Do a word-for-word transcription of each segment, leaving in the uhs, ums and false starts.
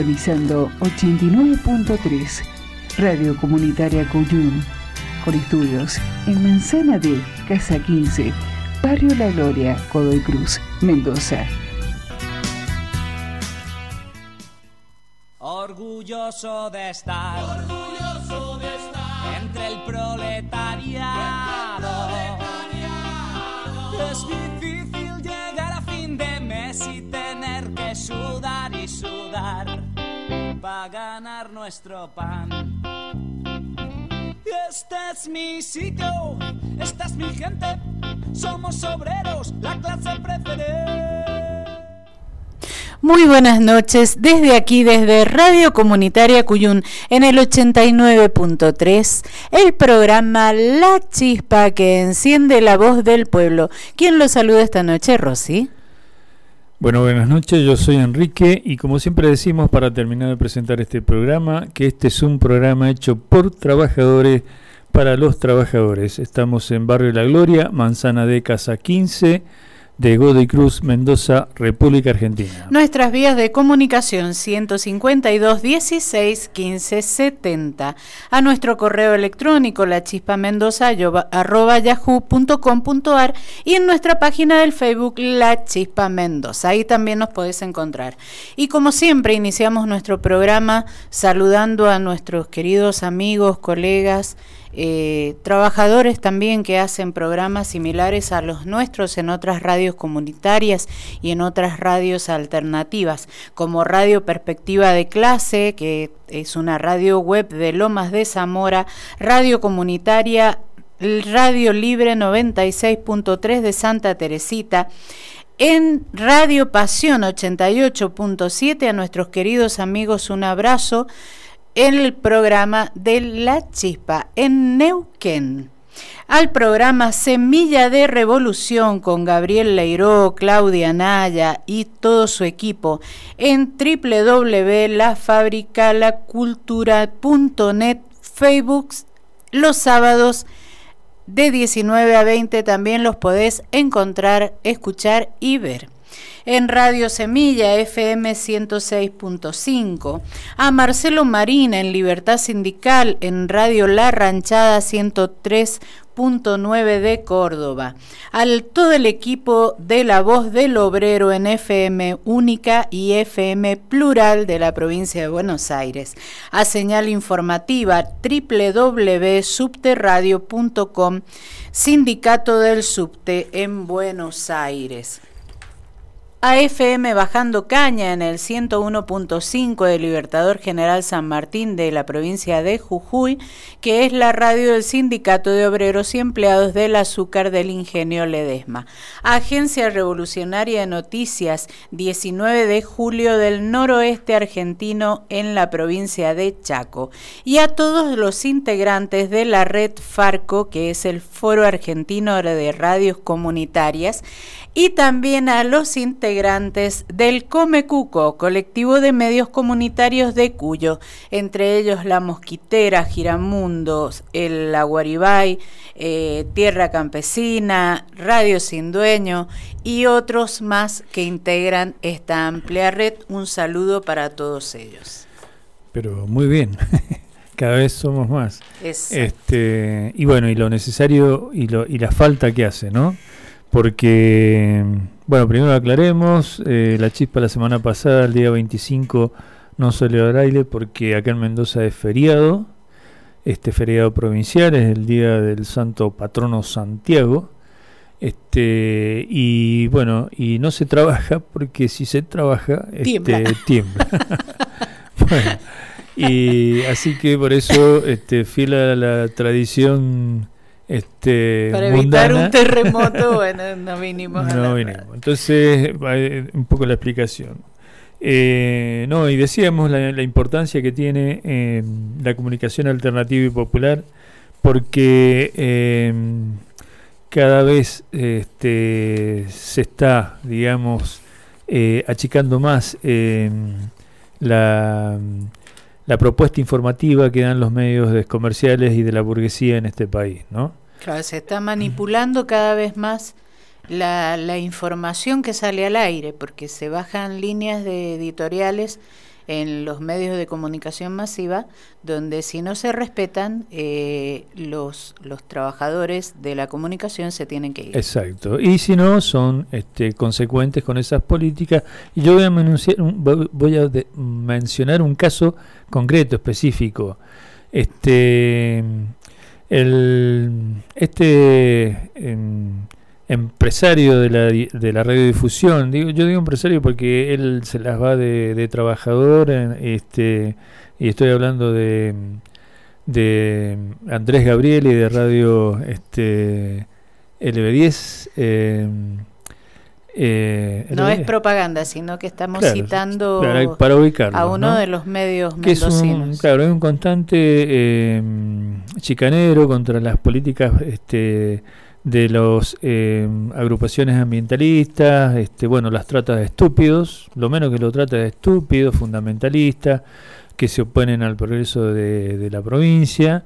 Sintonizando ochenta y nueve punto tres, Radio Comunitaria Cuyum, con estudios en Manzana D, Casa quince, Barrio La Gloria, Godoy Cruz, Mendoza. Orgulloso de estar, orgulloso de estar entre el proletariado. Es difícil llegar a fin de mes y tener que sudar y sudar para ganar nuestro pan. Este es mi sitio, esta es mi gente, somos obreros, la clase preferente. Muy buenas noches, desde aquí, desde Radio Comunitaria Cuyum, en el ochenta y nueve punto tres, el programa La Chispa que enciende la voz del pueblo. ¿Quién lo saluda esta noche, Rosy? Bueno, buenas noches, yo soy Enrique y como siempre decimos para terminar de presentar este programa, que este es un programa hecho por trabajadores para los trabajadores. Estamos en Barrio La Gloria, Manzana D, Casa quince, de Godoy Cruz, Mendoza, República Argentina. Nuestras vías de comunicación ciento cincuenta y dos, dieciséis, quince, setenta. A nuestro correo electrónico lachispamendoza arroba yahoo punto com punto ar y en nuestra página del Facebook La Chispa Mendoza. Ahí también nos podés encontrar. Y como siempre iniciamos nuestro programa saludando a nuestros queridos amigos, colegas, Eh, trabajadores también que hacen programas similares a los nuestros en otras radios comunitarias y en otras radios alternativas, como Radio Perspectiva de Clase, que es una radio web de Lomas de Zamora, Radio Comunitaria, Radio Libre noventa y seis punto tres de Santa Teresita, en Radio Pasión ochenta y ocho punto siete. A nuestros queridos amigos un abrazo. El programa de La Chispa en Neuquén, al programa Semilla de Revolución con Gabriel Leiró, Claudia Naya y todo su equipo en doble u doble u doble u punto la fábrica la cultura punto net, Facebook, los sábados de diecinueve a veinte también los podés encontrar, escuchar y ver. En Radio Semilla F M ciento seis punto cinco, a Marcelo Marín en Libertad Sindical en Radio La Ranchada ciento tres punto nueve de Córdoba, al todo el equipo de La Voz del Obrero en F M Única y F M Plural de la provincia de Buenos Aires, a Señal Informativa doble u doble u doble u punto subterradio punto com, Sindicato del Subte en Buenos Aires. A F M Bajando Caña en el ciento uno punto cinco de Libertador General San Martín de la provincia de Jujuy, que es la radio del Sindicato de Obreros y Empleados del Azúcar del Ingenio Ledesma. Agencia Revolucionaria de Noticias, diecinueve de julio del noroeste argentino en la provincia de Chaco. Y a todos los integrantes de la red Farco, que es el Foro Argentino de Radios Comunitarias, y también a los integrantes del Comecuco, colectivo de medios comunitarios de Cuyo, entre ellos La Mosquitera, Giramundo, el Aguaribay, eh, Tierra Campesina, Radio Sin Dueño y otros más que integran esta amplia red. Un saludo para todos ellos. Pero muy bien. Cada vez somos más. Exacto. Este, y bueno, y lo necesario y, lo, y la falta que hace, ¿no? Porque, bueno, primero aclaremos, eh, La Chispa la semana pasada, el día veinticinco, no salió al aire porque acá en Mendoza es feriado, este feriado provincial, es el día del Santo Patrono Santiago, este y bueno, y no se trabaja porque si se trabaja, tiembla. Este, tiembla. Bueno, y así que por eso, este, fiel a la tradición Este, para mundana, evitar un terremoto, bueno, no vinimos a no vinimos. Entonces, un poco la explicación. Eh, no, y decíamos la, la importancia que tiene eh, la comunicación alternativa y popular, porque eh, cada vez este, se está, digamos, eh, achicando más eh, la, la propuesta informativa que dan los medios comerciales y de la burguesía en este país, ¿no? Claro, se está manipulando cada vez más la, la información que sale al aire, porque se bajan líneas de editoriales en los medios de comunicación masiva, donde si no se respetan, eh, los, los trabajadores de la comunicación se tienen que ir. Exacto, y si no, son este, consecuentes con esas políticas. Y yo voy a, menunciar, voy a de, mencionar un caso concreto, específico. Este, el, este em, empresario de la, de la radiodifusión, digo, yo digo empresario porque él se las va de, de trabajador, en, este, y estoy hablando de, de Andrés Gabriel y de Radio este, L B diez. Eh, eh, no es propaganda, sino que estamos claro, citando claro, para ubicarlo, a uno ¿no? de los medios que mendocinos. Es un, claro, es un constante eh, chicanero contra las políticas este, de las eh, agrupaciones ambientalistas, este, bueno, las trata de estúpidos, lo menos que lo trata de estúpidos, fundamentalistas, que se oponen al progreso de, de la provincia.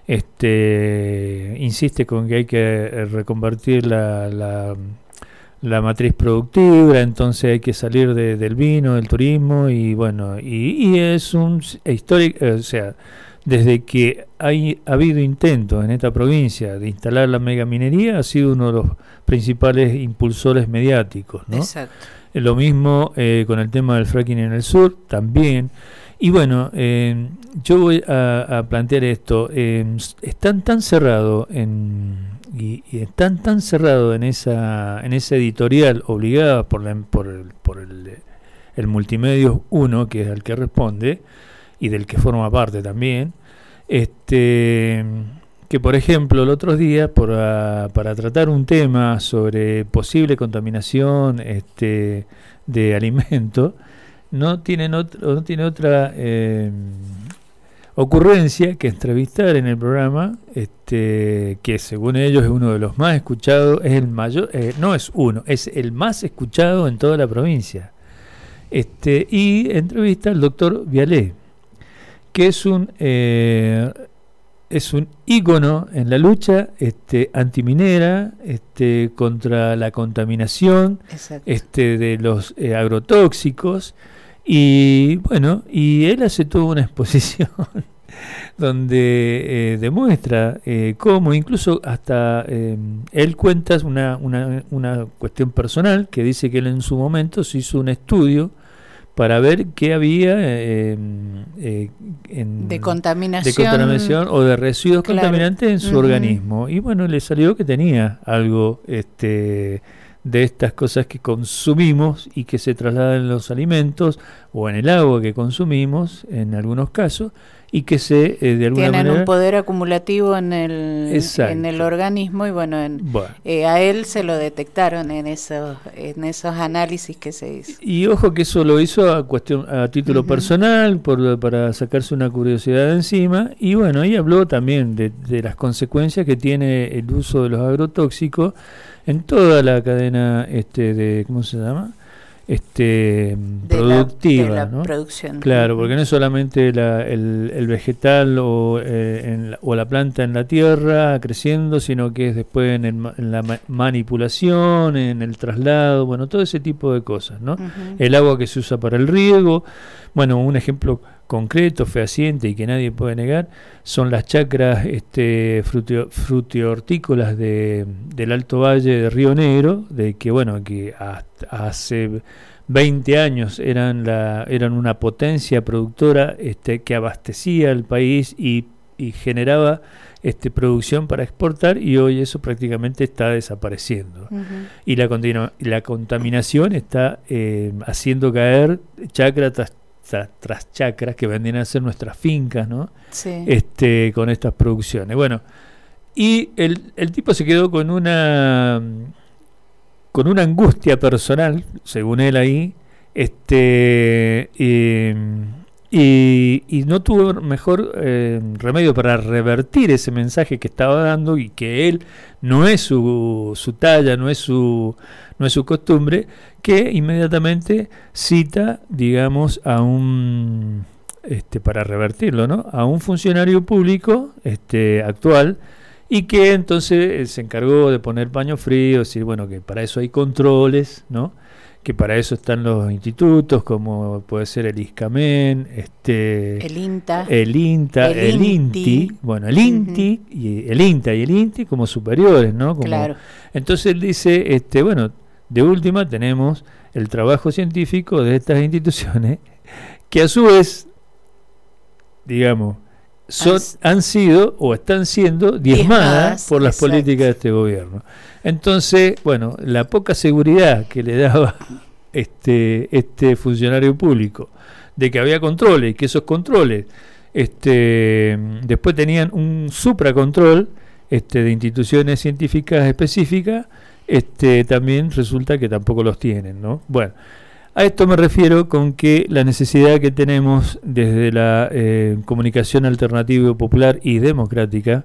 Este, insiste con que hay que reconvertir la, la, la matriz productiva, entonces hay que salir de, del vino, del turismo, y bueno, y, y es un histórico, o sea, desde que hay, ha habido intentos en esta provincia de instalar la megaminería, ha sido uno de los principales impulsores mediáticos, ¿no? Exacto. Lo mismo eh, con el tema del fracking en el sur, también. Y bueno, eh, yo voy a, a plantear esto. Eh, están tan cerrados en y, y están tan cerrados en esa en esa editorial obligada por la, por el, por el, el Multimedios uno, que es el que responde y del que forma parte también, este que por ejemplo el otro día por, a, para tratar un tema sobre posible contaminación este de alimentos, no tienen otro, no tiene otra eh, ocurrencia que entrevistar en el programa, este que según ellos es uno de los más escuchados, es el mayor, eh, no es uno, es el más escuchado en toda la provincia, este y entrevista al doctor Vialé, que es un eh, es un ícono en la lucha este antiminera, este contra la contaminación, este de los eh, agrotóxicos. Y bueno, y él hace toda una exposición donde eh, demuestra eh, cómo incluso hasta eh, él cuenta una, una, una cuestión personal, que dice que él en su momento se hizo un estudio para ver qué había eh, eh, en, de, contaminación, de contaminación o de residuos claro. contaminantes en su uh-huh. organismo. Y bueno, le salió que tenía algo este de estas cosas que consumimos y que se trasladan en los alimentos o en el agua que consumimos en algunos casos, y que se eh, de alguna tienen manera un poder acumulativo en el en el organismo, y bueno, en, bueno. Eh, a él se lo detectaron en esos en esos análisis que se hizo. Y ojo que eso lo hizo a cuestión a título uh-huh. personal, por para sacarse una curiosidad de encima, y bueno, ahí habló también de, de las consecuencias que tiene el uso de los agrotóxicos en toda la cadena este de ¿cómo se llama? este de productiva, la, de la ¿no? producción. Claro, porque no es solamente la, el, el vegetal o, eh, en la, o la planta en la tierra creciendo, sino que es después en, el, en la ma- manipulación, en el traslado, bueno, todo ese tipo de cosas, ¿no? Uh-huh. El agua que se usa para el riego, bueno, un ejemplo concreto, fehaciente y que nadie puede negar, son las chacras este, frutio, frutihortícolas de, del Alto Valle de Río Negro, de que bueno, que hasta hace veinte años eran la eran una potencia productora este, que abastecía al país y, y generaba este, producción para exportar, y hoy eso prácticamente está desapareciendo. Uh-huh. Y la, continu- la contaminación está eh, haciendo caer chacra tras tras chacras que vendrían a ser nuestras fincas, ¿no? Sí. Este, con estas producciones. Bueno, y el, el tipo se quedó con una con una angustia personal, según él ahí, este y, y, y no tuvo mejor eh, remedio para revertir ese mensaje que estaba dando, y que él no es su, su talla, no es su no es su costumbre, que inmediatamente cita, digamos, a un este para revertirlo, ¿no? A un funcionario público este actual, y que entonces se encargó de poner paño frío, decir, bueno, que para eso hay controles, ¿no? que para eso están los institutos, como puede ser el ISCAMEN, este, el INTA, el INTA, el, el INTI, bueno, el INTI, uh-huh. y el INTA y el INTI como superiores, ¿no? Como, claro. Entonces él dice, este, bueno, de última tenemos el trabajo científico de estas instituciones, que a su vez, digamos, son, han sido o están siendo diezmadas, diezmadas por las exacto. políticas de este gobierno. Entonces, bueno, la poca seguridad que le daba este, este funcionario público de que había controles y que esos controles este, después tenían un supracontrol este, de instituciones científicas específicas, este, también resulta que tampoco los tienen, ¿no? Bueno, a esto me refiero con que la necesidad que tenemos desde la eh, comunicación alternativa, popular y democrática,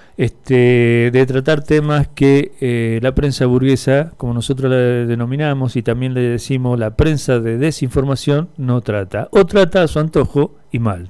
este, de tratar temas que eh, la prensa burguesa, como nosotros la denominamos y también le decimos la prensa de desinformación, no trata, o trata a su antojo y mal.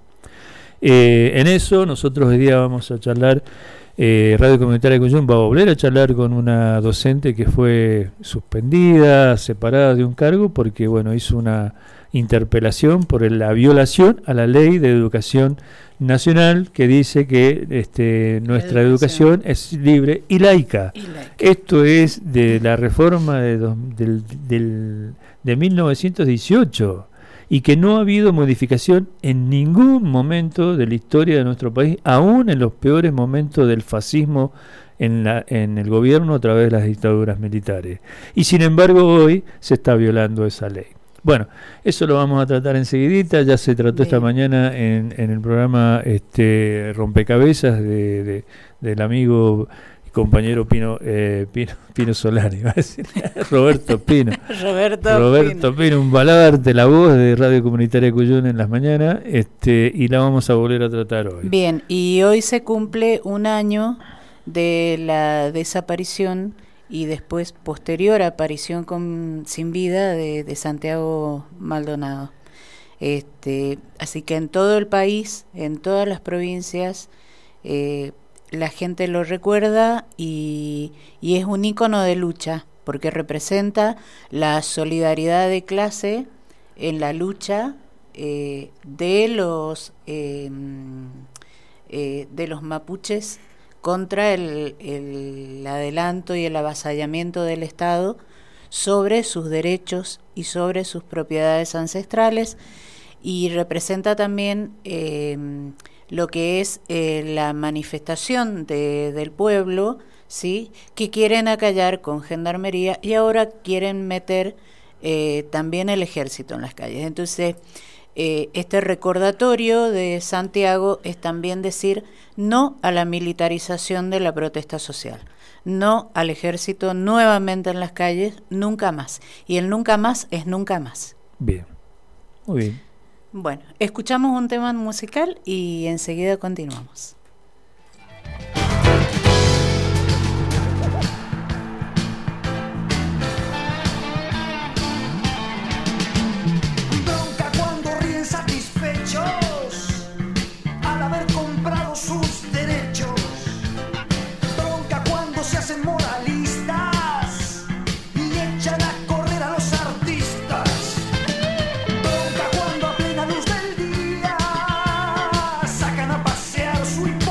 Eh, en eso nosotros hoy día vamos a charlar, eh, Radio Comunitaria de Cuyum va a volver a charlar con una docente que fue suspendida, separada de un cargo, porque bueno, hizo una interpelación por la violación a la ley de educación nacional que dice que este, nuestra educación. educación es libre y laica. y laica. Esto es de la reforma de, do, del, del, de mil novecientos dieciocho y que no ha habido modificación en ningún momento de la historia de nuestro país, aún en los peores momentos del fascismo en, la, en el gobierno a través de las dictaduras militares. Y sin embargo hoy se está violando esa ley. Bueno, eso lo vamos a tratar enseguidita, ya se trató Bien. esta mañana en, en el programa este Rompecabezas de, de, del amigo y compañero Pino, eh, Pino, Pino Solari, iba a decir, Roberto Pino. Roberto, Roberto Pino. Pino, un baladarte la voz de Radio Comunitaria Cuyún en las mañanas, este, y la vamos a volver a tratar hoy. Bien, y hoy se cumple un año de la desaparición y después posterior aparición con, sin vida de, de Santiago Maldonado. Este, así que en todo el país, en todas las provincias, eh, la gente lo recuerda y, y es un ícono de lucha, porque representa la solidaridad de clase en la lucha eh, de los eh, eh, de los mapuches contra el, el adelanto y el avasallamiento del Estado sobre sus derechos y sobre sus propiedades ancestrales, y representa también eh, lo que es eh, la manifestación de, del pueblo, ¿sí?, que quieren acallar con gendarmería y ahora quieren meter eh, también el ejército en las calles. Entonces, Eh, este recordatorio de Santiago es también decir no a la militarización de la protesta social, no al ejército nuevamente en las calles, nunca más. Y el nunca más es nunca más. Bien, muy bien. Bueno, escuchamos un tema musical y enseguida continuamos. Sweet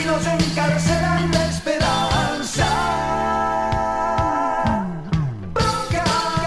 nos encarcelan la esperanza. Bronca.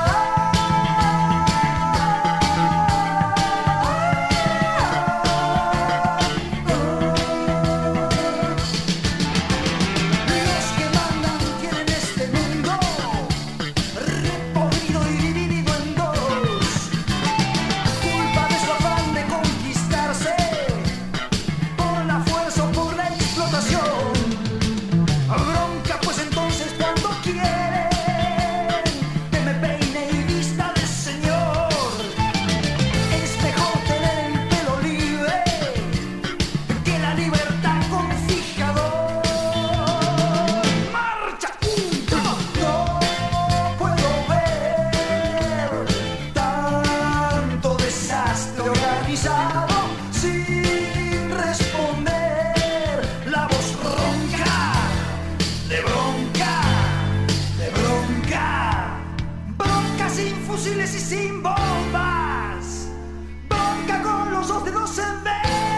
Los que mandan tienen este mundo repodrido y dividido en dos. Culpa de su afán de conquistarse por la fuerza o por la explotación. Bronca, pues entonces cuando quieren que me peine y vista de señor, es mejor tener el pelo libre que la libertad con fijador. Marcha, punto. No puedo ver tanto desastre organizado sin responder. La voz ronca, de bronca, de bronca. Bronca sin fusiles y sin bombas. Bronca con los dos dedos en B.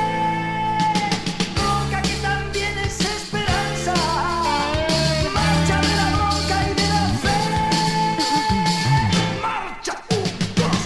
Bronca que también es esperanza. Marcha de la bronca y de la fe. Marcha, un, dos.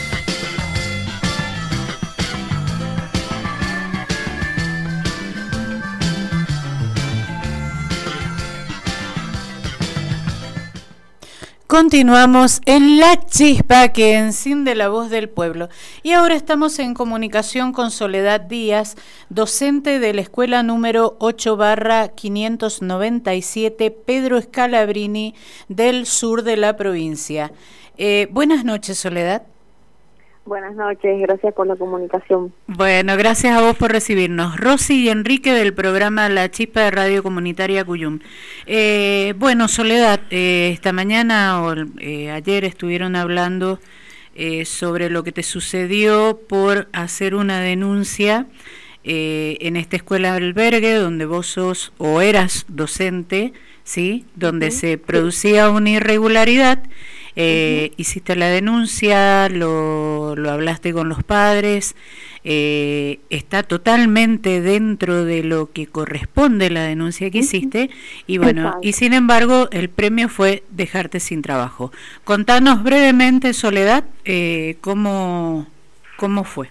Continuamos en La Chispa que enciende la voz del pueblo. Y ahora estamos en comunicación con Soledad Díaz, docente de la escuela número ocho barra quinientos noventa y siete Pedro Scalabrini del sur de la provincia. Eh, buenas noches, Soledad. Buenas noches, gracias por la comunicación. Bueno, gracias a vos por recibirnos. Rosy y Enrique del programa La Chispa de Radio Comunitaria Cuyum. Eh, bueno, Soledad, eh, esta mañana o eh, ayer estuvieron hablando eh, sobre lo que te sucedió por hacer una denuncia eh, en esta escuela albergue donde vos sos o eras docente, ¿sí? Donde uh-huh. se producía una irregularidad. Eh, uh-huh. Hiciste la denuncia, lo, lo hablaste con los padres, eh, está totalmente dentro de lo que corresponde la denuncia que uh-huh. hiciste y bueno, Exacto. y sin embargo el premio fue dejarte sin trabajo. Contanos brevemente, Soledad, eh, cómo, cómo fue.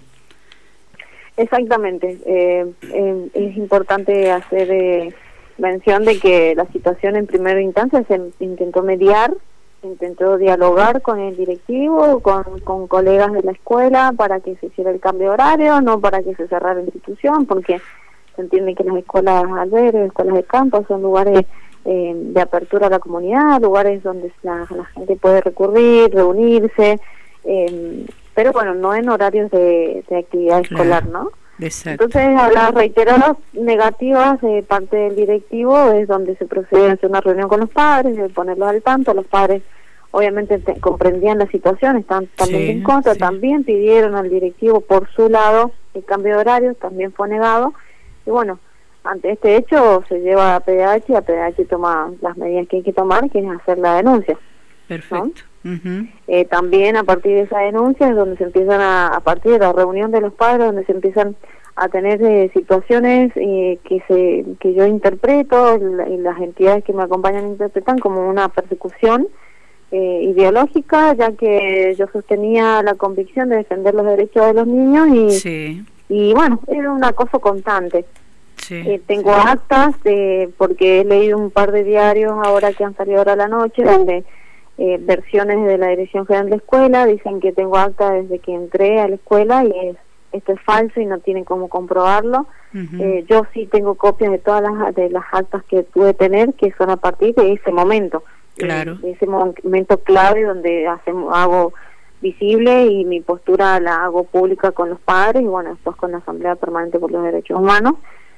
Exactamente, eh, eh, es importante hacer eh, mención de que la situación en primera instancia se intentó mediar, intentó dialogar con el directivo, con, con colegas de la escuela para que se hiciera el cambio de horario, no para que se cerrara la institución, porque se entiende que las escuelas albergues, escuelas de campo son lugares eh, de apertura a la comunidad, lugares donde la, la gente puede recurrir, reunirse, eh, pero bueno, no en horarios de, de actividad claro. escolar, ¿no? Exacto. Entonces, a las reiteradas negativas de parte del directivo es donde se procede a hacer una reunión con los padres, de ponerlos al tanto. Los padres obviamente te, comprendían la situación, están también sí, en contra, sí. también pidieron al directivo por su lado el cambio de horario, también fue negado. Y bueno, ante este hecho se lleva a P D H y a P D H toma las medidas que hay que tomar, que es hacer la denuncia. Perfecto. ¿No? Uh-huh. Eh, también a partir de esa denuncia es donde se empiezan a, a partir de la reunión de los padres, donde se empiezan a tener eh, situaciones eh, que se que yo interpreto y las entidades que me acompañan interpretan como una persecución eh, ideológica, ya que yo sostenía la convicción de defender los derechos de los niños y, sí. y bueno, era un acoso constante. Sí, eh, tengo sí. actas de, porque he leído un par de diarios ahora que han salido ahora a la noche, donde Eh, versiones de la Dirección General de la Escuela dicen que tengo acta desde que entré a la escuela y es, esto es falso y no tienen cómo comprobarlo. Uh-huh. eh, yo sí tengo copias de todas las de las actas que pude tener, que son a partir de ese momento, claro. eh, de ese momento clave donde hacemos, hago visible y mi postura la hago pública con los padres y bueno, después con la Asamblea Permanente por los Derechos Humanos.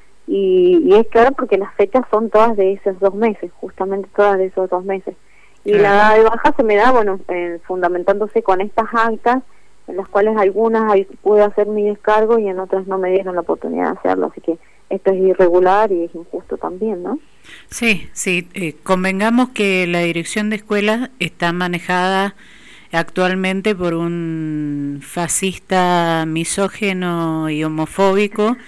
Y, y es claro porque las fechas son todas de esos dos meses, justamente todas de esos dos meses. Y claro. la dada de baja se me da, bueno, eh, fundamentándose con estas actas, en las cuales algunas hay, pude hacer mi descargo y en otras no me dieron la oportunidad de hacerlo, así que esto es irregular y es injusto también, ¿no? Sí, sí, eh, convengamos que la dirección de escuelas está manejada actualmente por un fascista misógeno y homofóbico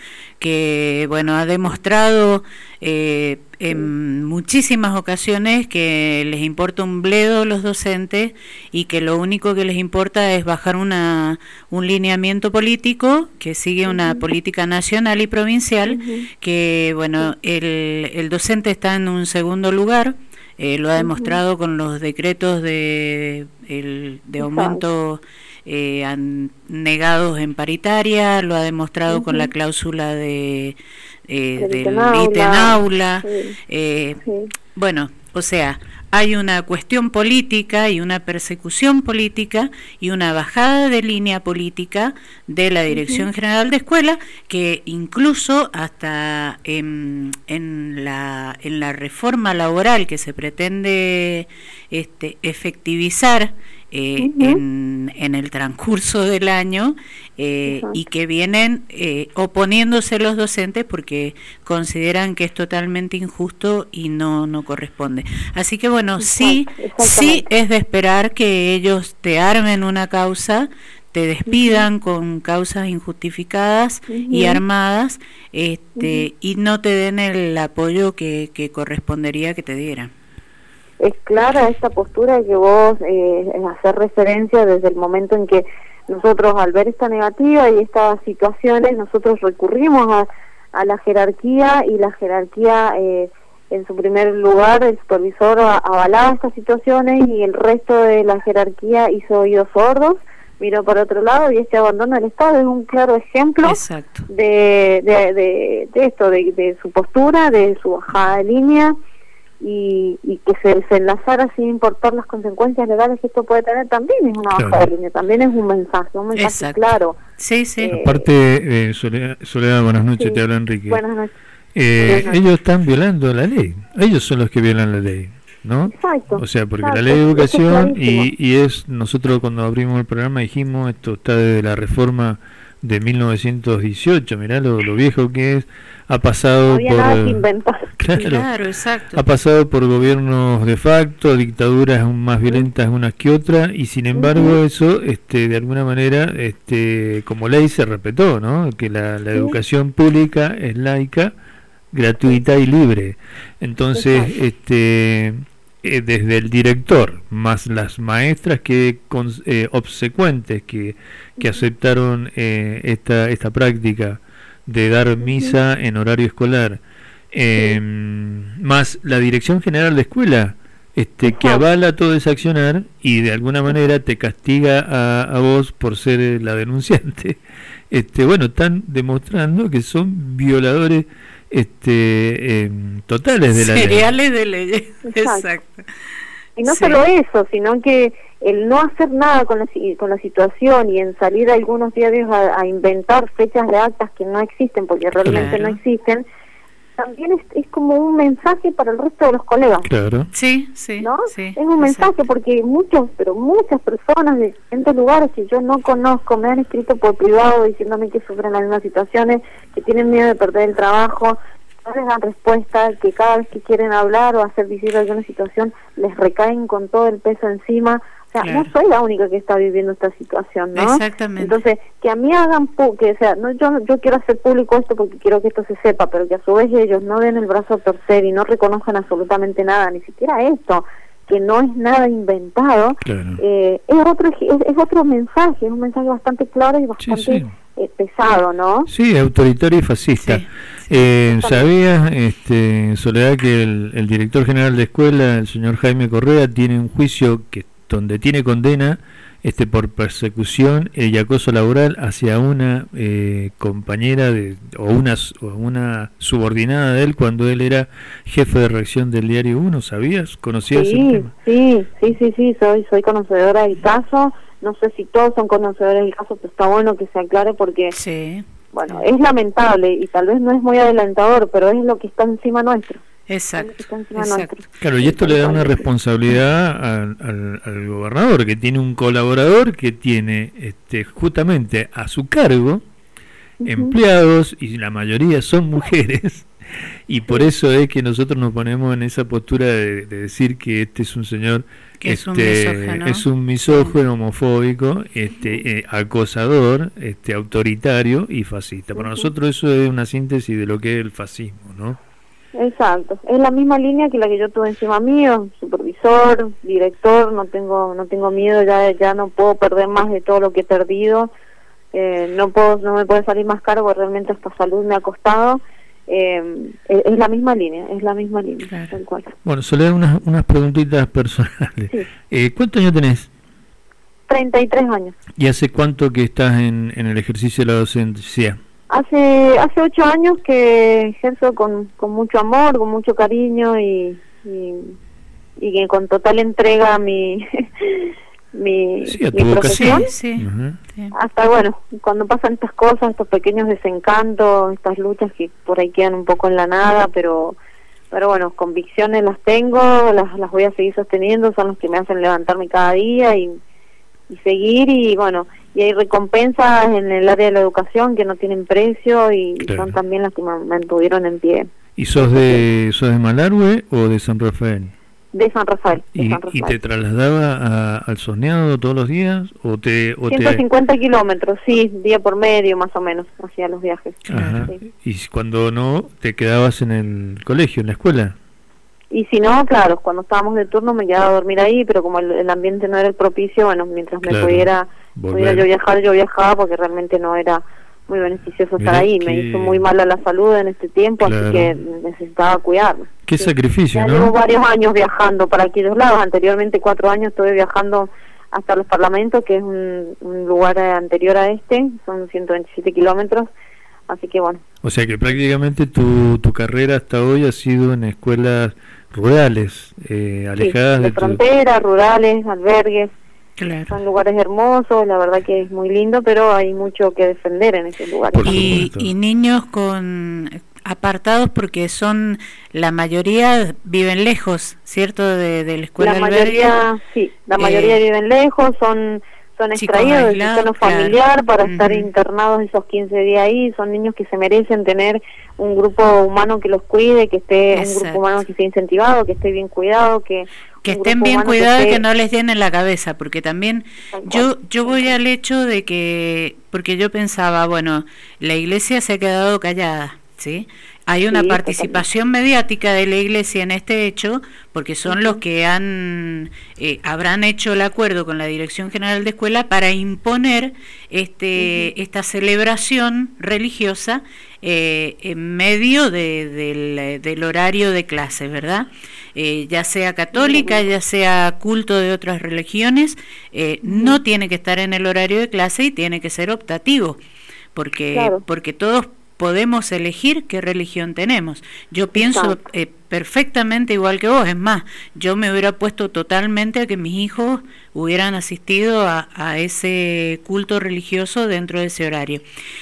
que bueno, ha demostrado eh, en muchísimas ocasiones que les importa un bledo los docentes y que lo único que les importa es bajar una un lineamiento político que sigue una uh-huh. política nacional y provincial, uh-huh. que bueno, el, el docente está en un segundo lugar. Eh, lo ha demostrado uh-huh. con los decretos de, el, de aumento eh, han, negados en paritaria, lo ha demostrado uh-huh. con la cláusula de, eh, del ITENAULA. Sí. Eh, sí. Bueno, o sea, hay una cuestión política y una persecución política y una bajada de línea política de la Dirección uh-huh. General de Escuela, que incluso hasta en, en, la, en la reforma laboral que se pretende este, efectivizar eh, uh-huh. en, en el transcurso del año eh, uh-huh. y que vienen eh, oponiéndose los docentes porque consideran que es totalmente injusto y no, no corresponde. Así que bueno, sí, sí es de esperar que ellos te armen una causa, te despidan uh-huh. con causas injustificadas uh-huh. y armadas, este, uh-huh. y no te den el apoyo que, que correspondería que te dieran. Es clara esta postura que vos eh, hacer referencia desde el momento en que nosotros, al ver esta negativa y estas situaciones, nosotros recurrimos a, a la jerarquía, y la jerarquía eh, en su primer lugar, el supervisor avalaba estas situaciones y el resto de la jerarquía hizo oídos sordos, miró para otro lado, y este abandono del Estado es un claro ejemplo de, de, de, de esto, de, de su postura, de su bajada de línea, y, y que se desenlazara sin importar las consecuencias legales que esto puede tener. También es una claro. bajada de línea, también es un mensaje, un mensaje Exacto. claro. Sí, sí. Eh, Aparte, eh, Soledad, Soledad, buenas noches, sí. te habla Enrique. Buenas noches. Eh, buenas noches. Ellos están violando la ley, ellos son los que violan la ley, ¿no? Exacto. O sea, porque exacto. la ley de educación, es y, y es, nosotros cuando abrimos el programa dijimos, esto está desde la reforma de mil novecientos dieciocho, mirá lo, lo viejo que es, ha pasado no había por nada que inventar. Claro, claro, exacto. Ha pasado por gobiernos de facto, dictaduras aún más violentas unas que otras, y sin embargo uh-huh. eso, este, de alguna manera, este, como ley se respetó, ¿no? Que la, la educación pública es laica, gratuita y libre. Entonces, uh-huh. este, eh, desde el director más las maestras que con, eh, obsecuentes que que aceptaron eh, esta esta práctica de dar misa en horario escolar, eh, más la Dirección General de Escuela, este que avala todo ese accionar y de alguna manera te castiga a, a vos por ser la denunciante. Este, bueno, están demostrando que son violadores este eh, totales de la ley. Seriales de leyes. Exacto. Exacto. Y no sí. solo eso, sino que el no hacer nada con la, con la situación y en salir a algunos diarios a, a inventar fechas de actas que no existen, porque realmente claro. no existen, también es, es como un mensaje para el resto de los colegas. Claro. Sí, sí. ¿No? Sí, es un mensaje exacto. porque muchos, pero muchas personas de distintos lugares que yo no conozco me han escrito por privado diciéndome que sufren las mismas situaciones, que tienen miedo de perder el trabajo, no les dan respuesta, que cada vez que quieren hablar o hacer visible alguna situación les recaen con todo el peso encima. O sea, claro. no soy la única que está viviendo esta situación, ¿no? Exactamente. Entonces, que a mí hagan, pu que o sea, no, yo yo quiero hacer público esto porque quiero que esto se sepa, pero que a su vez ellos no den el brazo a torcer y no reconozcan absolutamente nada, ni siquiera esto, que no es nada inventado, claro. eh, es otro es, es otro mensaje, es un mensaje bastante claro y bastante sí, sí. Eh, pesado, ¿no? Sí, autoritario y fascista. Sí. Eh, ¿Sabías, este, Soledad, que el, el director general de escuela, el señor Jaime Correa, tiene un juicio que donde tiene condena este por persecución y acoso laboral hacia una eh, compañera de o una o una subordinada de él cuando él era jefe de redacción del Diario Uno? ¿Sabías? ¿Conocías sí, el tema? Sí, sí, sí, sí, soy soy conocedora del caso. No sé si todos son conocedores del caso, pero está bueno que se aclare porque, sí. bueno, es lamentable y tal vez no es muy adelantador, pero es lo que está encima nuestro. Exacto, encima exacto. Nuestro. Claro, y esto le da una responsabilidad al, al, al gobernador, que tiene un colaborador que tiene este, justamente a su cargo uh-huh. empleados, y la mayoría son mujeres, Y por eso es que nosotros nos ponemos en esa postura de, de decir que este es un señor que es un este, misógino, es un misógino, homofóbico, este, eh, acosador, este, autoritario y fascista. Para nosotros eso es una síntesis de lo que es el fascismo, ¿no? Exacto, es la misma línea que la que yo tuve encima mío, supervisor, director, no tengo no tengo miedo, ya ya no puedo perder más de todo lo que he perdido, eh, no puedo no me puede salir más caro porque realmente esta salud me ha costado, eh, es, es la misma línea, es la misma línea, Claro. tal cual. Bueno, Soledad, unas, unas preguntitas personales. Sí. Eh, ¿Cuántos años tenés? treinta y tres años. ¿Y hace cuánto que estás en, en el ejercicio de la docencia? Hace hace ocho años que ejerzo con, con mucho amor, con mucho cariño y, y, y que con total entrega mi mi, Sí, a mi tu vocación. profesión. Sí, sí. Ujú. Sí. Hasta bueno, cuando pasan estas cosas, estos pequeños desencantos, estas luchas que por ahí quedan un poco en la nada, pero pero bueno, convicciones las tengo, las, las voy a seguir sosteniendo, son los que me hacen levantarme cada día y, y seguir y bueno, y hay recompensas en el área de la educación que no tienen precio y Claro. son también las que me mantuvieron en pie. ¿Y sos de sos de Malargüe o de San Rafael? De San Rafael, de ¿Y, San y Rafael. te trasladaba a- al Soñado todos los días o te o ciento te cincuenta kilómetros, sí, día por medio más o menos, hacía los viajes. Ajá. Sí. Y si- cuando no te quedabas en el colegio, en la escuela? Y si no, claro, cuando estábamos de turno me quedaba a dormir ahí, pero como el, el ambiente no era el propicio, bueno, mientras me Claro, pudiera, volver. pudiera yo viajar, yo viajaba porque realmente no era muy beneficioso Mirá estar ahí. que- Me hizo muy mal a la salud en este tiempo, Claro. así que necesitaba cuidarme. Qué Sí. sacrificio, Ya ¿no? llevo varios años viajando para aquellos lados. Anteriormente, cuatro años, estuve viajando hasta los parlamentos, que es un, un lugar eh, anterior a este, son ciento veintisiete kilómetros. Así que bueno, O sea que prácticamente tu, tu carrera hasta hoy ha sido en escuelas rurales, eh, sí, alejadas de de tu... fronteras, rurales, albergues. Claro. Son lugares hermosos, la verdad que es muy lindo, pero hay mucho que defender en esos lugares. Por Y, supuesto. y niños con apartados porque son, la mayoría viven lejos, ¿cierto? De, de la escuela La albergue. mayoría, sí, la Eh, mayoría viven lejos, son son chicos extraídos del aislados, seno claro. familiar para estar Ujú. internados esos quince días ahí. Son niños que se merecen tener un grupo humano que los cuide, que esté un Exacto. grupo humano que esté incentivado, que esté bien cuidado, que Que un estén grupo bien humano cuidados y esté- que no les den en la cabeza, porque también Tal yo cual. yo voy al hecho de que, porque yo pensaba, bueno, la iglesia se ha quedado callada, ¿sí? Hay una Sí, participación mediática de la iglesia en este hecho, porque son los que han eh, habrán hecho el acuerdo con la Dirección General de Escuela para imponer este esta celebración religiosa eh, en medio de, del, del horario de clase, ¿verdad? Eh, ya sea católica, ya sea culto de otras religiones, eh, no tiene que estar en el horario de clase y tiene que ser optativo, porque Claro. porque todos podemos elegir qué religión tenemos. Yo pienso Exacto. eh, perfectamente igual que vos, es más, yo me hubiera puesto totalmente a que mis hijos hubieran asistido a, a ese culto religioso dentro de ese horario.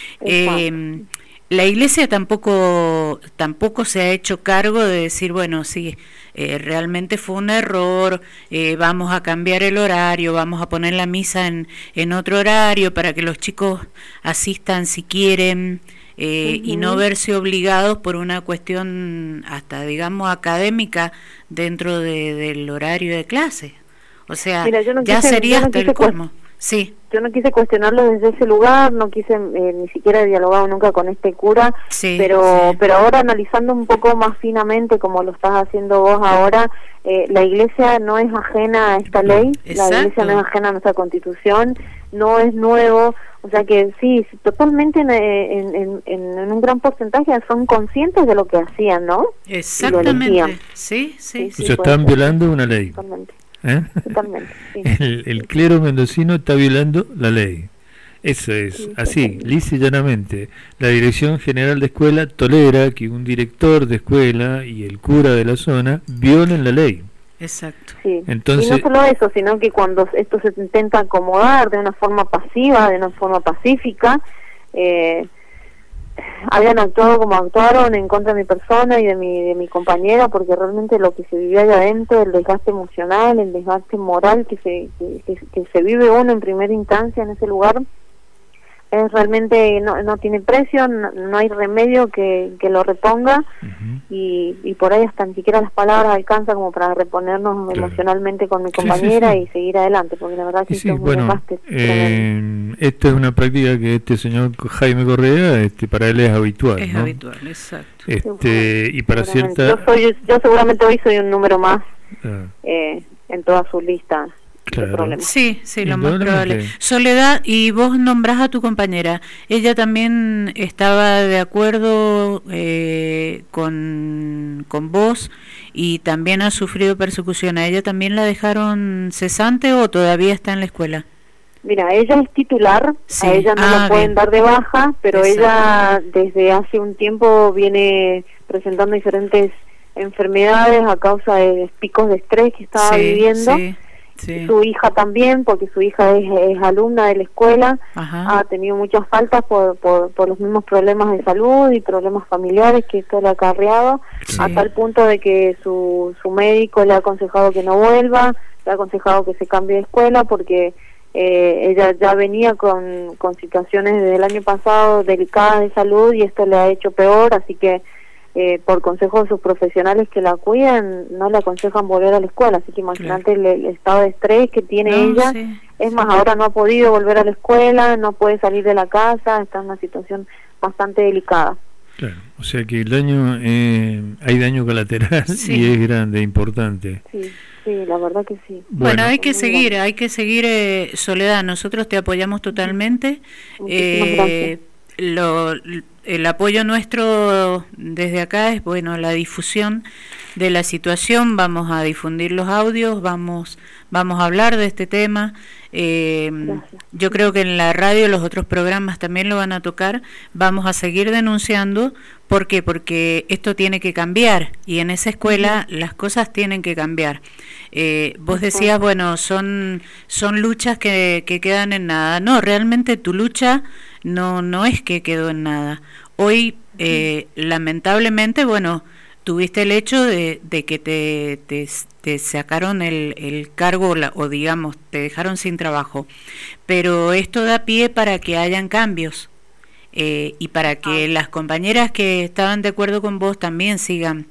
Eh, la iglesia tampoco tampoco se ha hecho cargo de decir, bueno, sí, eh, realmente fue un error, eh, vamos a cambiar el horario, vamos a poner la misa en, en otro horario para que los chicos asistan si quieren, eh, Ujú. y no verse obligados por una cuestión hasta, digamos, académica dentro de, del horario de clase. O sea, Mira, yo no ya quise- sería yo no hasta el quise cu- colmo. Sí, Yo no quise cuestionarlo desde ese lugar, no quise eh, ni siquiera dialogar nunca con este cura, sí. pero sí. pero ahora analizando un poco más finamente como lo estás haciendo vos ahora, eh, la iglesia no es ajena a esta ley, Exacto. la iglesia no es ajena a nuestra constitución, no es nuevo, o sea que sí, sí, totalmente en, en, en, en un gran porcentaje son conscientes de lo que hacían, ¿no? Exactamente. elegían. Sí, sí, Sí, sí. O sea, puede están ser. violando una ley. Totalmente, ¿eh? totalmente, sí. El, el clero mendocino está violando la ley. Eso es, Sí, así, totalmente. lisa y llanamente. La Dirección General de Escuela tolera que un director de escuela y el cura de la zona violen la ley. Exacto. Sí. Entonces- y no solo eso, sino que cuando esto se intenta acomodar de una forma pasiva, de una forma pacífica, eh, habían actuado como actuaron en contra de mi persona y de mi, de mi compañera, porque realmente lo que se vivía allá adentro, el desgaste emocional, el desgaste moral que se, que, que- que se vive uno en primera instancia en ese lugar, es realmente no, no tiene precio, no, no hay remedio que, que lo reponga. Uh-huh. y, y por ahí hasta ni siquiera las palabras alcanzan como para reponernos claro. emocionalmente con mi compañera sí, sí, sí. y seguir adelante, porque la verdad que sí, esto sí, es bueno, un desgaste eh, esta es una práctica que este señor Jaime Correa, este para él es habitual. Es ¿no? habitual, exacto. Este, y para cierta... Yo, soy, yo seguramente hoy soy un número más ah. eh, en toda su lista. Claro. Sí, sí, lo más probable. Soledad, y vos nombrás a tu compañera. Ella también estaba de acuerdo eh, con, con vos y también ha sufrido persecución. ¿A ella también la dejaron cesante o todavía está en la escuela? Mira, ella es titular, sí. a ella no ah, la pueden bien. dar de baja, pero Exacto. ella desde hace un tiempo viene presentando diferentes enfermedades a causa de picos de estrés que estaba sí, viviendo. Sí. Sí. Su hija también, porque su hija es, es alumna de la escuela. Ajá. Ha tenido muchas faltas por, por, por los mismos problemas de salud y problemas familiares que esto le ha acarreado, sí. a tal punto de que su, su médico le ha aconsejado que no vuelva, le ha aconsejado que se cambie de escuela porque eh, ella ya venía con, con situaciones desde el año pasado delicadas de salud y esto le ha hecho peor, así que Eh, por consejo de sus profesionales que la cuidan, no le aconsejan volver a la escuela, así que imagínate claro. el, el estado de estrés que tiene no, ella, sí, es sí. más, ahora no ha podido volver a la escuela, no puede salir de la casa, está en una situación bastante delicada. Claro, o sea que el daño, eh, hay daño colateral sí. y es grande, importante. Sí, sí, la verdad que sí. Bueno, bueno hay que seguir, grande. hay que seguir, eh, Soledad, nosotros te apoyamos totalmente. Muchísimas eh, gracias. Lo, el apoyo nuestro desde acá es bueno la difusión de la situación, vamos a difundir los audios, vamos vamos a hablar de este tema. Eh, yo creo que en la radio los otros programas también lo van a tocar, vamos a seguir denunciando. ¿Por qué? Porque esto tiene que cambiar y en esa escuela uh-huh. las cosas tienen que cambiar. Eh, vos decías, bueno, son son luchas que, que quedan en nada. No, realmente tu lucha no no es que quedó en nada. Hoy, eh, uh-huh. lamentablemente, bueno, tuviste el hecho de, de que te, te, te sacaron el, el cargo la, o digamos, te dejaron sin trabajo. Pero esto da pie para que hayan cambios. Eh, y para que las compañeras que estaban de acuerdo con vos también sigan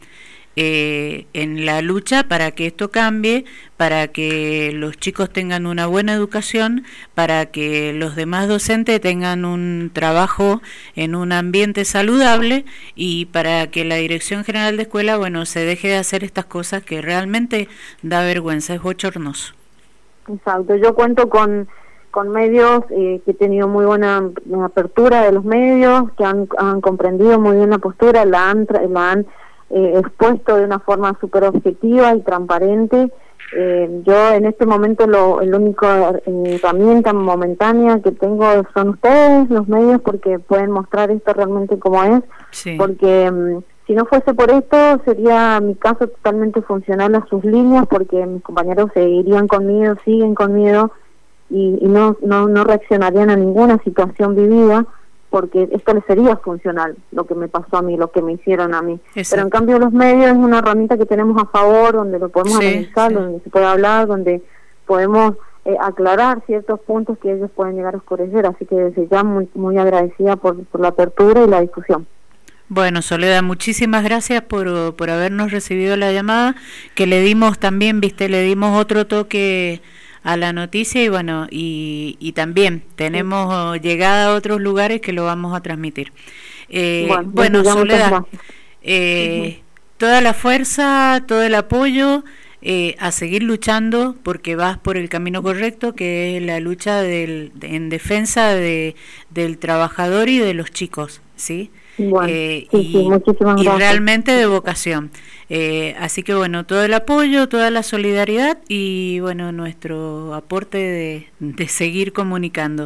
eh, en la lucha para que esto cambie, para que los chicos tengan una buena educación, para que los demás docentes tengan un trabajo en un ambiente saludable y para que la Dirección General de Escuela, bueno, se deje de hacer estas cosas que realmente da vergüenza, es bochornoso. Exacto, yo cuento con con medios eh, que he tenido muy buena apertura de los medios, que han, han comprendido muy bien la postura, la han, la han eh, expuesto de una forma súper objetiva y transparente. Eh, yo en este momento lo el único eh, herramienta momentánea que tengo son ustedes, los medios, porque pueden mostrar esto realmente como es, sí. porque um, si no fuese por esto sería mi caso totalmente funcional a sus líneas, porque mis compañeros seguirían conmigo, siguen conmigo, y, y no, no no reaccionarían a ninguna situación vivida, porque esto les sería funcional, lo que me pasó a mí, lo que me hicieron a mí. Exacto. Pero en cambio los medios es una herramienta que tenemos a favor, donde lo podemos sí, analizar, sí. donde se puede hablar, donde podemos eh, aclarar ciertos puntos que ellos pueden llegar a oscurecer, así que desde ya muy, muy agradecida por, por la apertura y la difusión. Bueno, Soledad, muchísimas gracias por, por habernos recibido la llamada, que le dimos también, viste, le dimos otro toque a la noticia y bueno, y, y también tenemos sí. llegada a otros lugares que lo vamos a transmitir. Eh, bueno, bueno Soledad, eh, uh-huh. toda la fuerza, todo el apoyo, eh, a seguir luchando porque vas por el camino correcto, que es la lucha del, de, en defensa de, del trabajador y de los chicos, ¿sí? Bueno, eh, sí, y, sí, muchísimas y gracias. realmente de vocación. Eh, así que bueno, todo el apoyo, toda la solidaridad y bueno, nuestro aporte de, de seguir comunicando.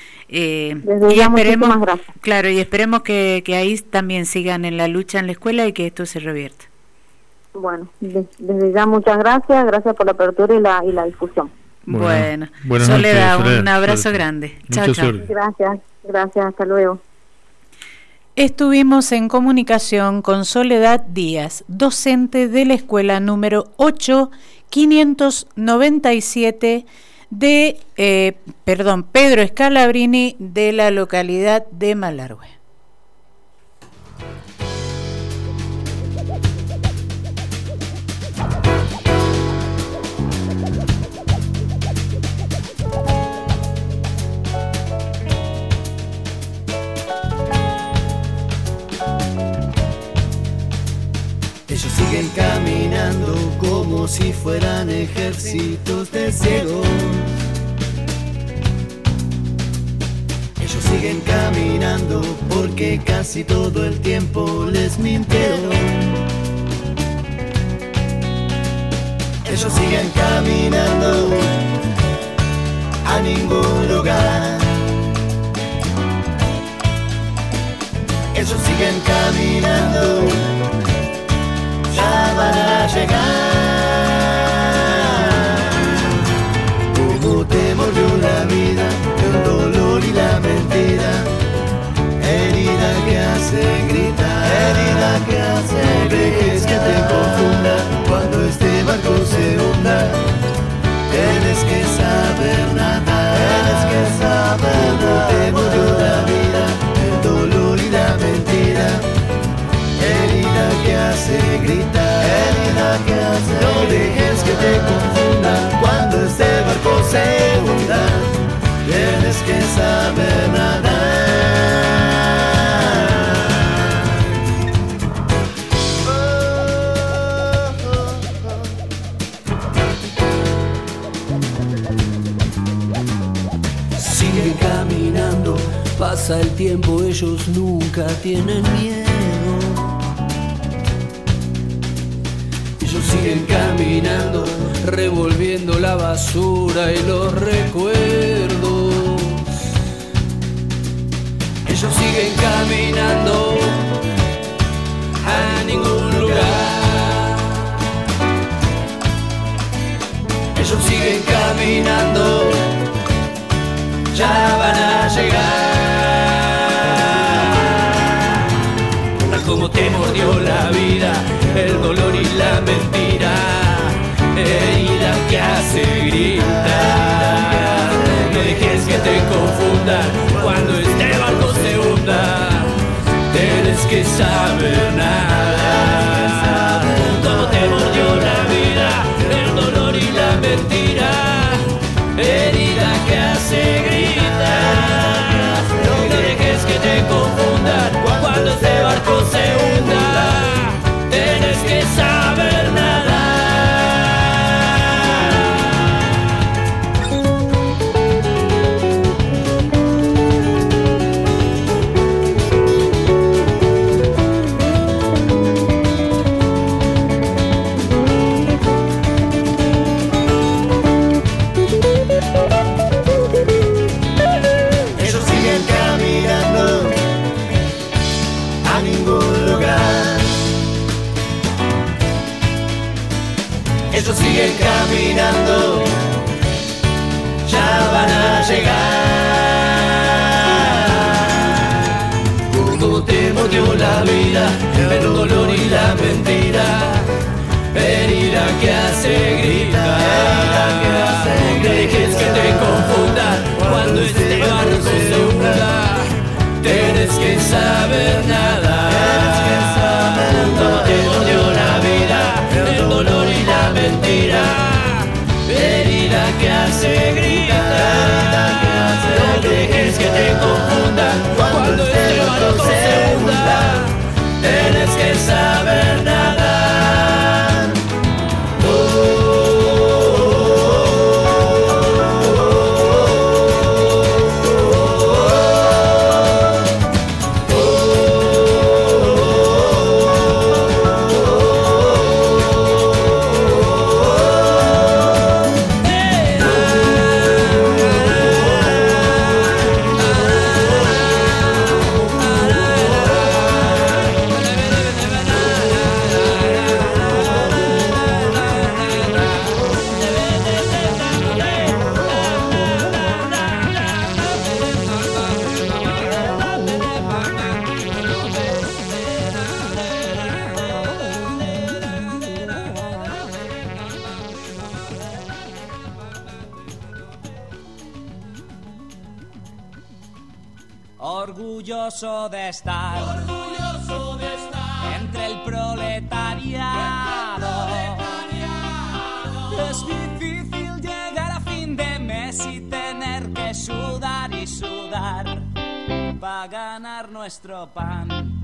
Eh, y esperemos, claro, y esperemos que, que ahí también sigan en la lucha en la escuela y que esto se revierta. Bueno, de, desde ya muchas gracias, gracias por la apertura y la, y la difusión. Bueno, bueno Soledad, noches, Soledad, un abrazo suerte. grande. Chao, chao. Gracias, gracias, hasta luego. Estuvimos en comunicación con Soledad Díaz, docente de la escuela número ocho quinientos noventa y siete de, eh, perdón, Pedro Scalabrini, de la localidad de Malargüe. Ellos siguen caminando como si fueran ejércitos de ciegos. Ellos siguen caminando porque casi todo el tiempo les mintieron. Ellos siguen caminando a ningún lugar. Ellos siguen caminando, ya van a llegar. Como te mordió la vida, el dolor y la mentira, herida que hace gritar, herida que hace no dejes que te confunda cuando este barco se hunda. Tienes que saber nadar, tienes que saber nadar. Como te mordió la vida, el dolor y la mentira, herida que hace gritar, herida que hace no dejes que te confunda cuando este barco se hunda. Tienes que saber nadar. Siguen caminando, pasa el tiempo, ellos nunca tienen miedo. Ellos siguen caminando, revolviendo la basura y los recuerdos. Ellos siguen caminando a ningún lugar. Ellos siguen caminando, ya van a llegar. Como te mordió la vida, el dolor y la mentira, herida que hace gritar. No dejes que te confundan cuando este barco se hunda. Tienes que saber nada. Como te mordió la vida, el dolor y la mentira, herida que hace gritar. No dejes que te confundan cuando este barco se hunda. Tienes que saber nadar. Ellos siguen caminando a ningún lugar. Ellos siguen caminando, ya van a llegar. Como te mordió la vida, el dolor y la mentira, herida que hace gritar. No dejes que te confundan cuando este barco se hunda. Tienes que saber nada. Como te mordió la vida, el dolor y la mentira, herida que hace gritar. orgulloso de estar, orgulloso de estar entre el proletariado. Es difícil llegar a fin de mes y tener que sudar y sudar para ganar nuestro pan.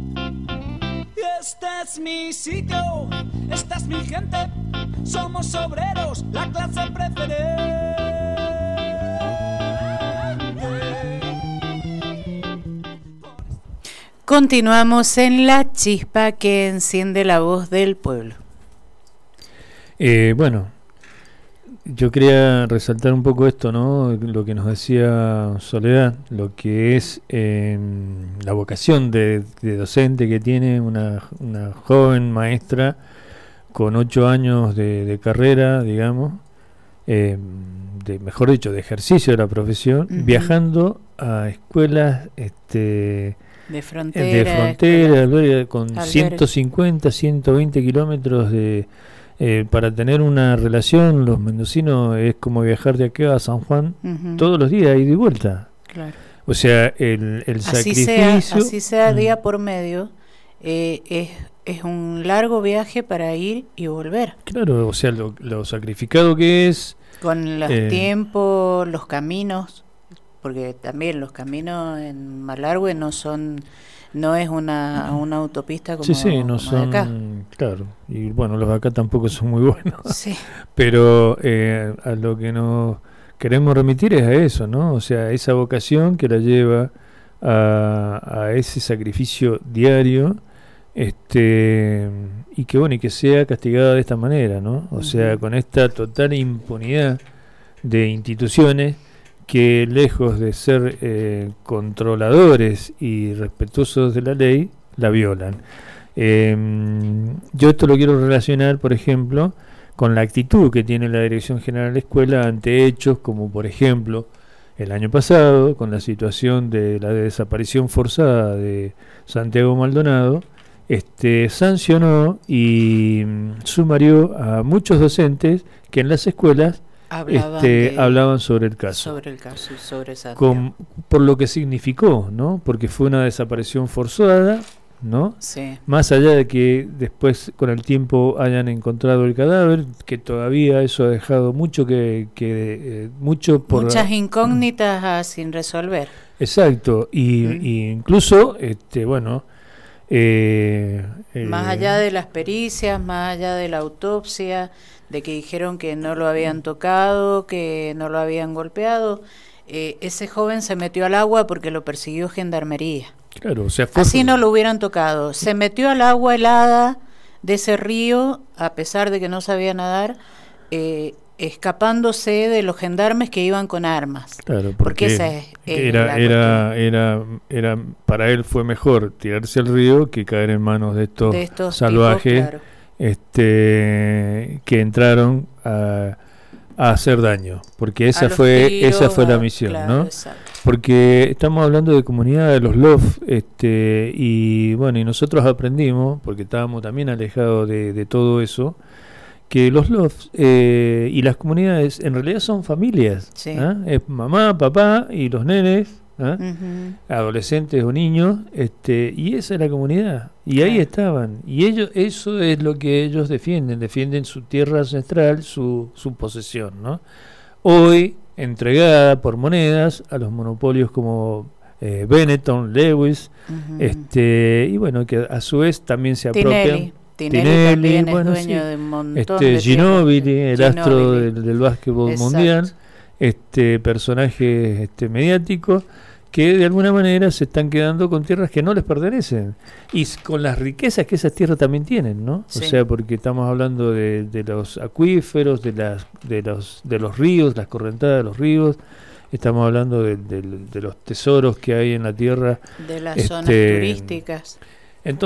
Este es mi sitio, esta es mi gente, somos obreros, la clase preferente. Continuamos en La Chispa que enciende la voz del pueblo. Eh, bueno, yo quería resaltar un poco esto, ¿no? Lo que nos decía Soledad, lo que es eh, la vocación de, de docente que tiene una, una joven maestra con ocho años de, de carrera, digamos, eh, de, mejor dicho, de ejercicio de la profesión, uh-huh. viajando a escuelas este, de frontera, de frontera escuela, con albergue. ciento cincuenta, ciento veinte kilómetros de... Eh, para tener una relación, los mendocinos es como viajar de aquí a San Juan uh-huh. todos los días, ida y vuelta. Claro. O sea, el, el así sacrificio... Sea, así sea día por medio, eh, es, es un largo viaje para ir y volver. Claro, o sea, lo, lo sacrificado que es... Con los eh, tiempos, los caminos, porque también los caminos en Malargüe no son... No es una, una autopista como, sí, sí, no como son, de acá. Claro, y bueno, los de acá tampoco son muy buenos. Sí. Pero eh, a lo que nos queremos remitir es a eso, ¿no? O sea, esa vocación que la lleva a, a ese sacrificio diario, este y que bueno, y que sea castigada de esta manera, ¿no? O uh-huh. sea, con esta total impunidad de instituciones que lejos de ser eh, controladores y respetuosos de la ley, la violan. Eh, yo esto lo quiero relacionar, por ejemplo, con la actitud que tiene la Dirección General de la Escuela ante hechos como, por ejemplo, el año pasado, con la situación de la desaparición forzada de Santiago Maldonado, este, sancionó y sumarió a muchos docentes que en las escuelas Hablaban, este, de, hablaban sobre el caso, sobre el caso, sobre con, por lo que significó, ¿no? Porque fue una desaparición forzada, ¿no? Sí. Más allá de que después con el tiempo hayan encontrado el cadáver, que todavía eso ha dejado mucho que, que eh, mucho por muchas incógnitas ah, sin resolver. Exacto, y, ¿Mm? y incluso, este, bueno. Eh, más eh, allá de las pericias, más allá de la autopsia, de que dijeron que no lo habían tocado, que no lo habían golpeado, eh, ese joven se metió al agua porque lo persiguió gendarmería. Claro, o sea, fue así no lo hubieran tocado. Se metió al agua helada de ese río, a pesar de que no sabía nadar, eh, escapándose de los gendarmes que iban con armas. Claro, porque, porque esa es, es era, era, era, era, para él fue mejor tirarse al río que caer en manos de estos, de estos salvajes tipos, claro. este, que entraron a, a hacer daño, porque esa fue tiros, esa fue la misión, claro, ¿no? Exacto. Porque estamos hablando de comunidad de los L O F, este, y bueno, y nosotros aprendimos, porque estábamos también alejados de, de todo eso, que los L O F eh, y las comunidades en realidad son familias, sí. ¿eh? Es mamá, papá y los nenes, ¿eh? Uh-huh. adolescentes o niños, este, y esa es la comunidad, y claro. ahí estaban, y ellos, eso es lo que ellos defienden, defienden su tierra ancestral, su, su posesión, ¿no? Hoy entregada por monedas a los monopolios como eh, Benetton, Lewis, uh-huh. este, y bueno, que a su vez también se apropian. Tinelli. Tinelli, Tinelli también bueno, es dueño sí. de un montón este, de Ginóbili, el Ginóbili. astro del, del básquetbol Exacto. mundial, este personaje este, mediático, que de alguna manera se están quedando con tierras que no les pertenecen y con las riquezas que esas tierras también tienen, ¿no? Sí. O sea, porque estamos hablando de, de los acuíferos, de las de los de los ríos, las correntadas de los ríos. Estamos hablando de, de, de los tesoros que hay en la tierra, de las este, zonas turísticas.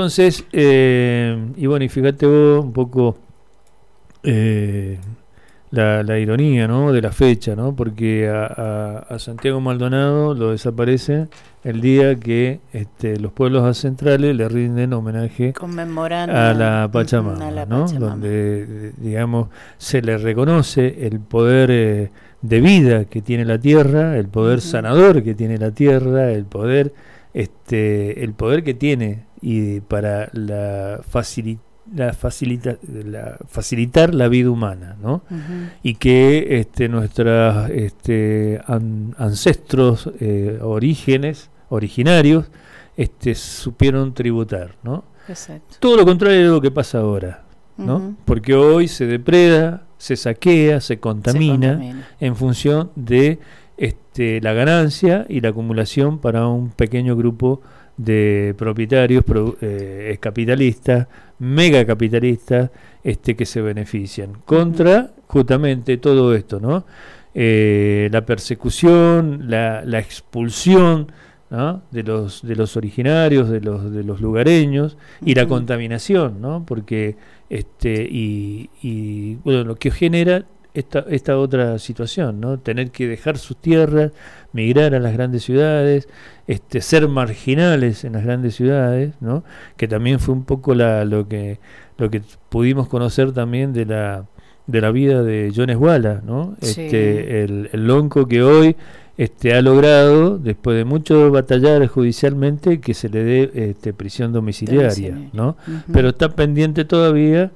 Entonces, eh, y bueno, y fíjate vos un poco eh, la, la ironía, ¿no?, de la fecha, ¿no?, porque a, a, a Santiago Maldonado lo desaparece el día que este, los pueblos ancestrales le rinden homenaje conmemorando a la Pachamama, a la ¿no?, Pachamama. donde, digamos, se le reconoce el poder eh, de vida que tiene la tierra, el poder uh-huh. sanador que tiene la tierra, el poder, este, el poder que tiene y para la facilitación La facilita, la, facilitar la vida humana, ¿no? Uh-huh. Y que este, nuestros este, an, ancestros, eh, orígenes, originarios, este, supieron tributar, ¿no? Exacto. Todo lo contrario de lo que pasa ahora, ¿no? Uh-huh. Porque hoy se depreda, se saquea, se contamina, se contamina. en función de este, la ganancia y la acumulación para un pequeño grupo de propietarios pro, eh, capitalistas, megacapitalistas, este, que se benefician contra justamente todo esto, ¿no? Eh, la persecución, la, la expulsión, ¿no?, de los de los originarios, de los de los lugareños, y uh-huh. la contaminación, ¿no? Porque este y, y bueno, lo que genera esta esta otra situación, ¿no? Tener que dejar sus tierras, migrar a las grandes ciudades, este ser marginales en las grandes ciudades, ¿no? Que también fue un poco la lo que lo que pudimos conocer también de la de la vida de Jones Walla, ¿no? Sí. Este el, el lonco que hoy este ha logrado, después de mucho batallar judicialmente, que se le dé este prisión domiciliaria, ¿no? Uh-huh. Pero está pendiente todavía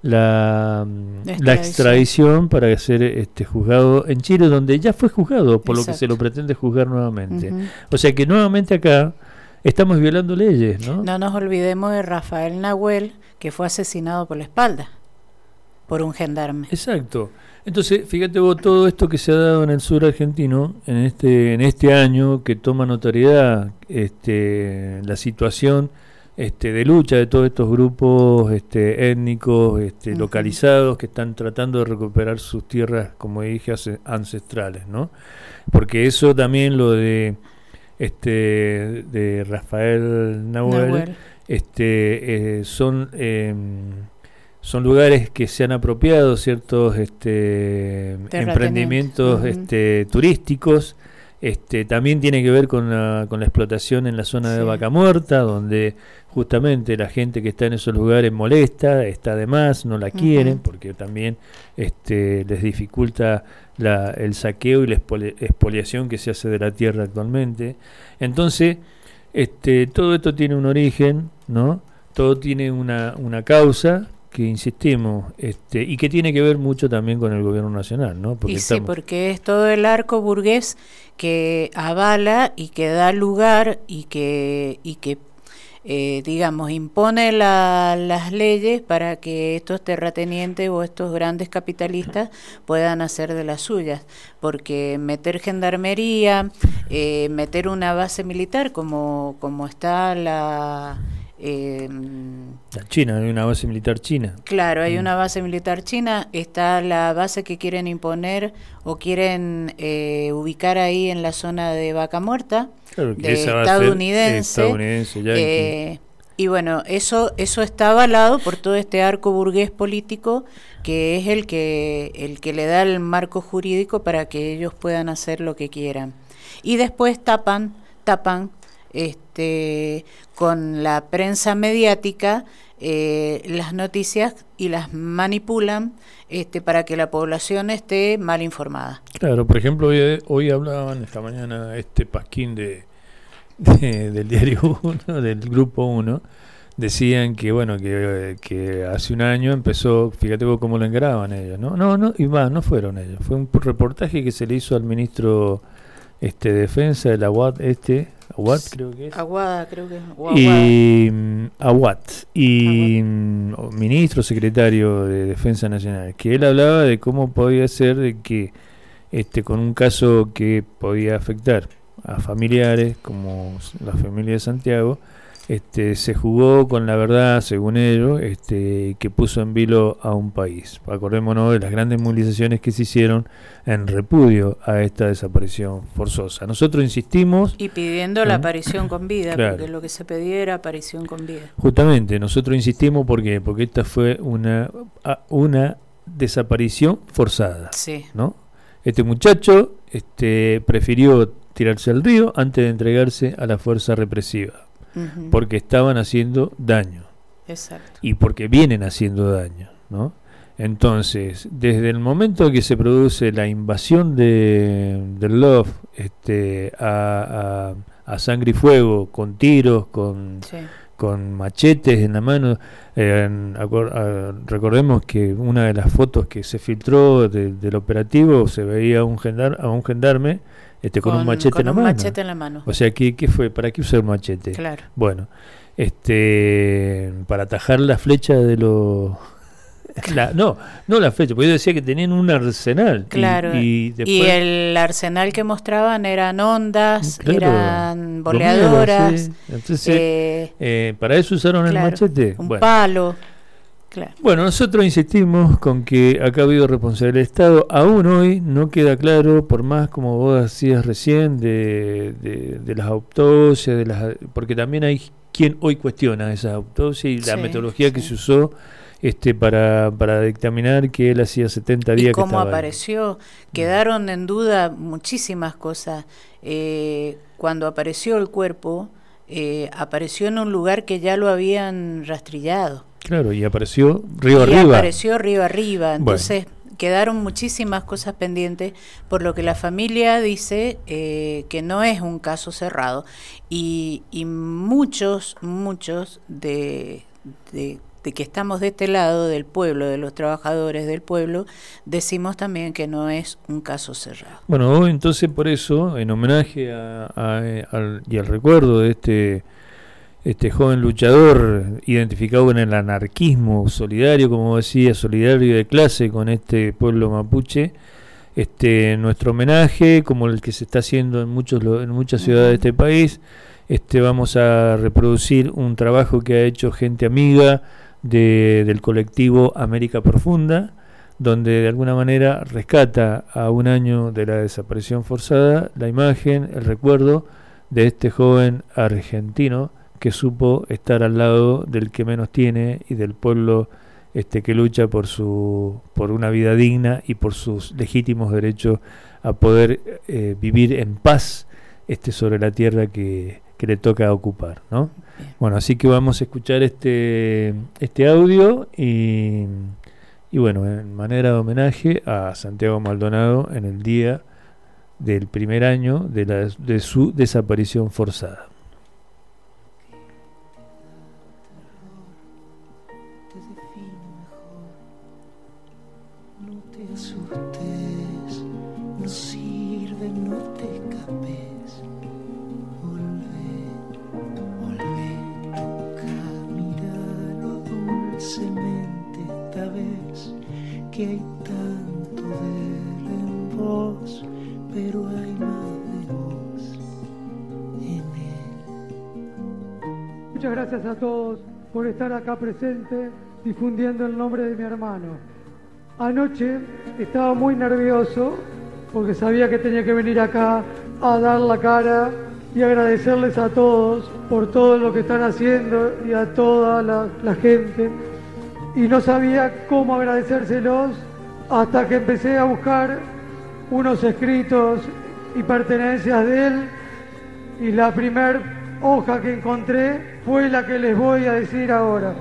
la, la extradición para ser este juzgado en Chile, donde ya fue juzgado, por Exacto. lo que se lo pretende juzgar nuevamente. Uh-huh. O sea que nuevamente acá estamos violando leyes, ¿no? No nos olvidemos de Rafael Nahuel, que fue asesinado por la espalda por un gendarme. Exacto. Entonces, fíjate vos todo esto que se ha dado en el sur argentino en este en este año, que toma notoriedad este la situación Este, de lucha de todos estos grupos este, étnicos, este, uh-huh. localizados, que están tratando de recuperar sus tierras, como dije, ancestrales, ¿no? Porque eso también, lo de este de Rafael Nahuel, Nahuel. este eh, son eh, son lugares que se han apropiado ciertos este emprendimientos uh-huh. este turísticos. Este, también tiene que ver con la, con la explotación en la zona sí. de Vaca Muerta, donde justamente la gente que está en esos lugares molesta, está de más, no la quieren, uh-huh. porque también este, les dificulta la, el saqueo y la expoli- expoliación que se hace de la tierra actualmente. Entonces, este, todo esto tiene un origen, ¿no? Todo tiene una, una causa, que insistimos, este, y que tiene que ver mucho también con el gobierno nacional, ¿no? Porque y sí, estamos... porque es todo el arco burgués que avala y que da lugar y que y que eh, digamos impone la, las leyes para que estos terratenientes o estos grandes capitalistas puedan hacer de las suyas, porque meter gendarmería, eh, meter una base militar como como está la Eh, la China, hay una base militar china. Claro, hay una base militar china, está la base que quieren imponer o quieren eh, ubicar ahí en la zona de Vaca Muerta, claro, que de esa estadounidense, estadounidense eh, y bueno, eso eso está avalado por todo este arco burgués político, que es el que el que le da el marco jurídico para que ellos puedan hacer lo que quieran. Y después tapan tapan este con la prensa mediática eh, las noticias y las manipulan este para que la población esté mal informada. Claro, por ejemplo, hoy, hoy hablaban esta mañana este Pasquín de, de del diario uno, del grupo uno, decían que bueno, que, que hace un año empezó, fíjate vos cómo lo engraban ellos, ¿no? No, no, y más, no fueron ellos, fue un reportaje que se le hizo al ministro este de Defensa de la U A T, este Aguad creo que es Aguada creo que es Aguada. y um, Aguad y um, ministro secretario de Defensa Nacional, que él hablaba de cómo podía ser de que este con un caso que podía afectar a familiares como la familia de Santiago, este se jugó con la verdad, según ellos, este que puso en vilo a un país. Acordémonos de las grandes movilizaciones que se hicieron en repudio a esta desaparición forzosa. Nosotros insistimos y pidiendo ¿eh? la aparición con vida, claro. porque lo que se pedía era aparición con vida. Justamente, nosotros insistimos porque porque esta fue una una desaparición forzada, Sí. ¿no? Este muchacho este, prefirió tirarse al río antes de entregarse a la fuerza represiva, Ujú. porque estaban haciendo daño Exacto. y porque vienen haciendo daño, ¿no? Entonces, desde el momento que se produce la invasión de, del Love este, a, a, a sangre y fuego, con tiros, con, Sí. con machetes en la mano, eh, en- acor- a- recordemos que una de las fotos que se filtró de- del operativo se veía a un, gendar, a un gendarme este, con, un machete con en la un mano. machete en la mano. O sea, ¿qué, qué fue? ¿Para qué usar un machete? Claro. Bueno, este, para atajar la flecha de los... La- no, no la flecha, porque yo decía que tenían un arsenal. y- Claro. Y, Y, después, el arsenal que mostraban eran ondas, Claro, eran lo mismo, boleadoras, sí. Entonces, eh, eh, ¿para eso usaron claro, el machete? un Bueno. palo. Claro. Bueno, nosotros insistimos con que acá ha habido responsabilidad del Estado. Aún hoy no queda claro, por más como vos decías recién, de, de, de las autopsias, de las, porque también hay quien hoy cuestiona esas autopsias y la Sí, metodología sí. que se usó este, para, para dictaminar que él hacía setenta días Y que cómo estaba ahí. apareció, quedaron en duda muchísimas cosas. Eh, cuando apareció el cuerpo, eh, apareció en un lugar que ya lo habían rastrillado. Claro, y apareció río y arriba. apareció río arriba. Entonces quedaron muchísimas cosas pendientes, por lo que la familia dice eh, que no es un caso cerrado. Y, y muchos, muchos de, de, de que estamos de este lado del pueblo, de los trabajadores del pueblo, decimos también que no es un caso cerrado. Bueno, hoy entonces por eso, en homenaje a, a- al, y al recuerdo de este este joven luchador identificado en el anarquismo solidario, como decía, solidario de clase con este pueblo mapuche, este nuestro homenaje, como el que se está haciendo en muchos lo- en muchas ciudades de este país, este vamos a reproducir un trabajo que ha hecho gente amiga de, del colectivo América Profunda, donde de alguna manera rescata a un año de la desaparición forzada la imagen, el recuerdo de este joven argentino que supo estar al lado del que menos tiene y del pueblo este que lucha por su por una vida digna y por sus legítimos derechos a poder eh, vivir en paz este sobre la tierra que, que le toca ocupar, ¿no? Bien. Bueno, así que vamos a escuchar este este audio y y bueno, en manera de homenaje a Santiago Maldonado en el día del primer año de la de su desaparición forzada. Te define mejor. No te asustes, no sirve, no te escapes. Volvé, volvé, toca, miralo dulcemente esta vez, que hay tanto de él en vos, pero hay más de vos en él. Muchas gracias a todos por estar acá presente difundiendo el nombre de mi hermano. Anoche estaba muy nervioso porque sabía que tenía que venir acá a dar la cara y agradecerles a todos por todo lo que están haciendo y a toda la, la gente. Y no sabía cómo agradecérselos hasta que empecé a buscar unos escritos y pertenencias de él, y la primer hoja que encontré fue la que les voy a decir ahora.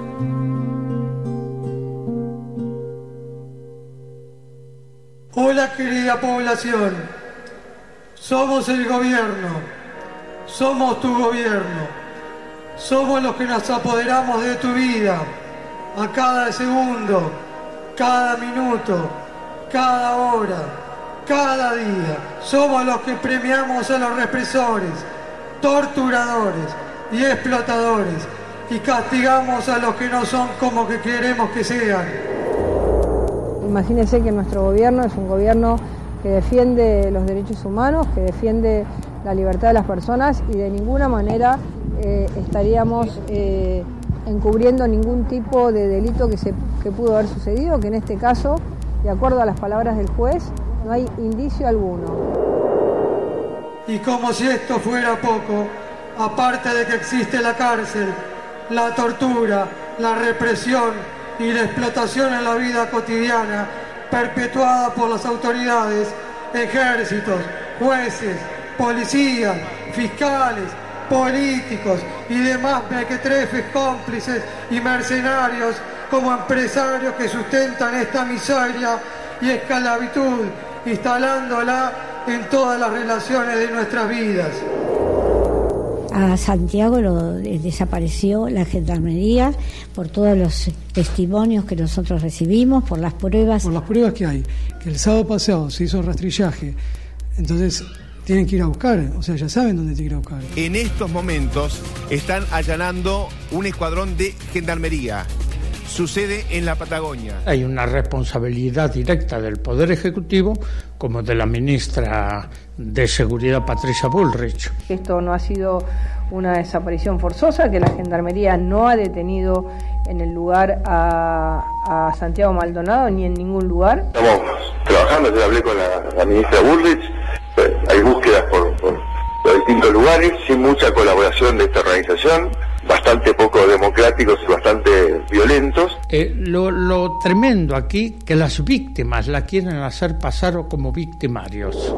Hola querida población, somos el gobierno, somos tu gobierno, somos los que nos apoderamos de tu vida, a cada segundo, cada minuto, cada hora, cada día. Somos los que premiamos a los represores, torturadores y explotadores, y castigamos a los que no son como que queremos que sean. Imagínense que nuestro gobierno es un gobierno que defiende los derechos humanos, que defiende la libertad de las personas, y de ninguna manera eh, estaríamos eh, encubriendo ningún tipo de delito que, se, que pudo haber sucedido, que en este caso, de acuerdo a las palabras del juez, no hay indicio alguno. Y como si esto fuera poco, aparte de que existe la cárcel, la tortura, la represión y la explotación en la vida cotidiana perpetuada por las autoridades, ejércitos, jueces, policías, fiscales, políticos y demás mequetrefes cómplices y mercenarios como empresarios que sustentan esta miseria y esclavitud, instalándola en todas las relaciones de nuestras vidas. A Santiago lo eh, desapareció la gendarmería por todos los testimonios que nosotros recibimos, por las pruebas. Por las pruebas que hay, que el sábado pasado se hizo rastrillaje, entonces tienen que ir a buscar, o sea, ya saben dónde tienen que ir a buscar. En estos momentos están allanando un escuadrón de gendarmería. Sucede en la Patagonia. Hay una responsabilidad directa del Poder Ejecutivo como de la ministra de Seguridad, Patricia Bullrich. Esto no ha sido una desaparición forzosa, que la Gendarmería no ha detenido en el lugar a, a Santiago Maldonado ni en ningún lugar. Estamos trabajando, yo hablé con la, la ministra Bullrich, hay búsquedas por, por los distintos lugares, sin mucha colaboración de esta organización, bastante poco democráticos y bastante violentos. Eh, lo, lo tremendo aquí, que las víctimas la quieren hacer pasar como victimarios.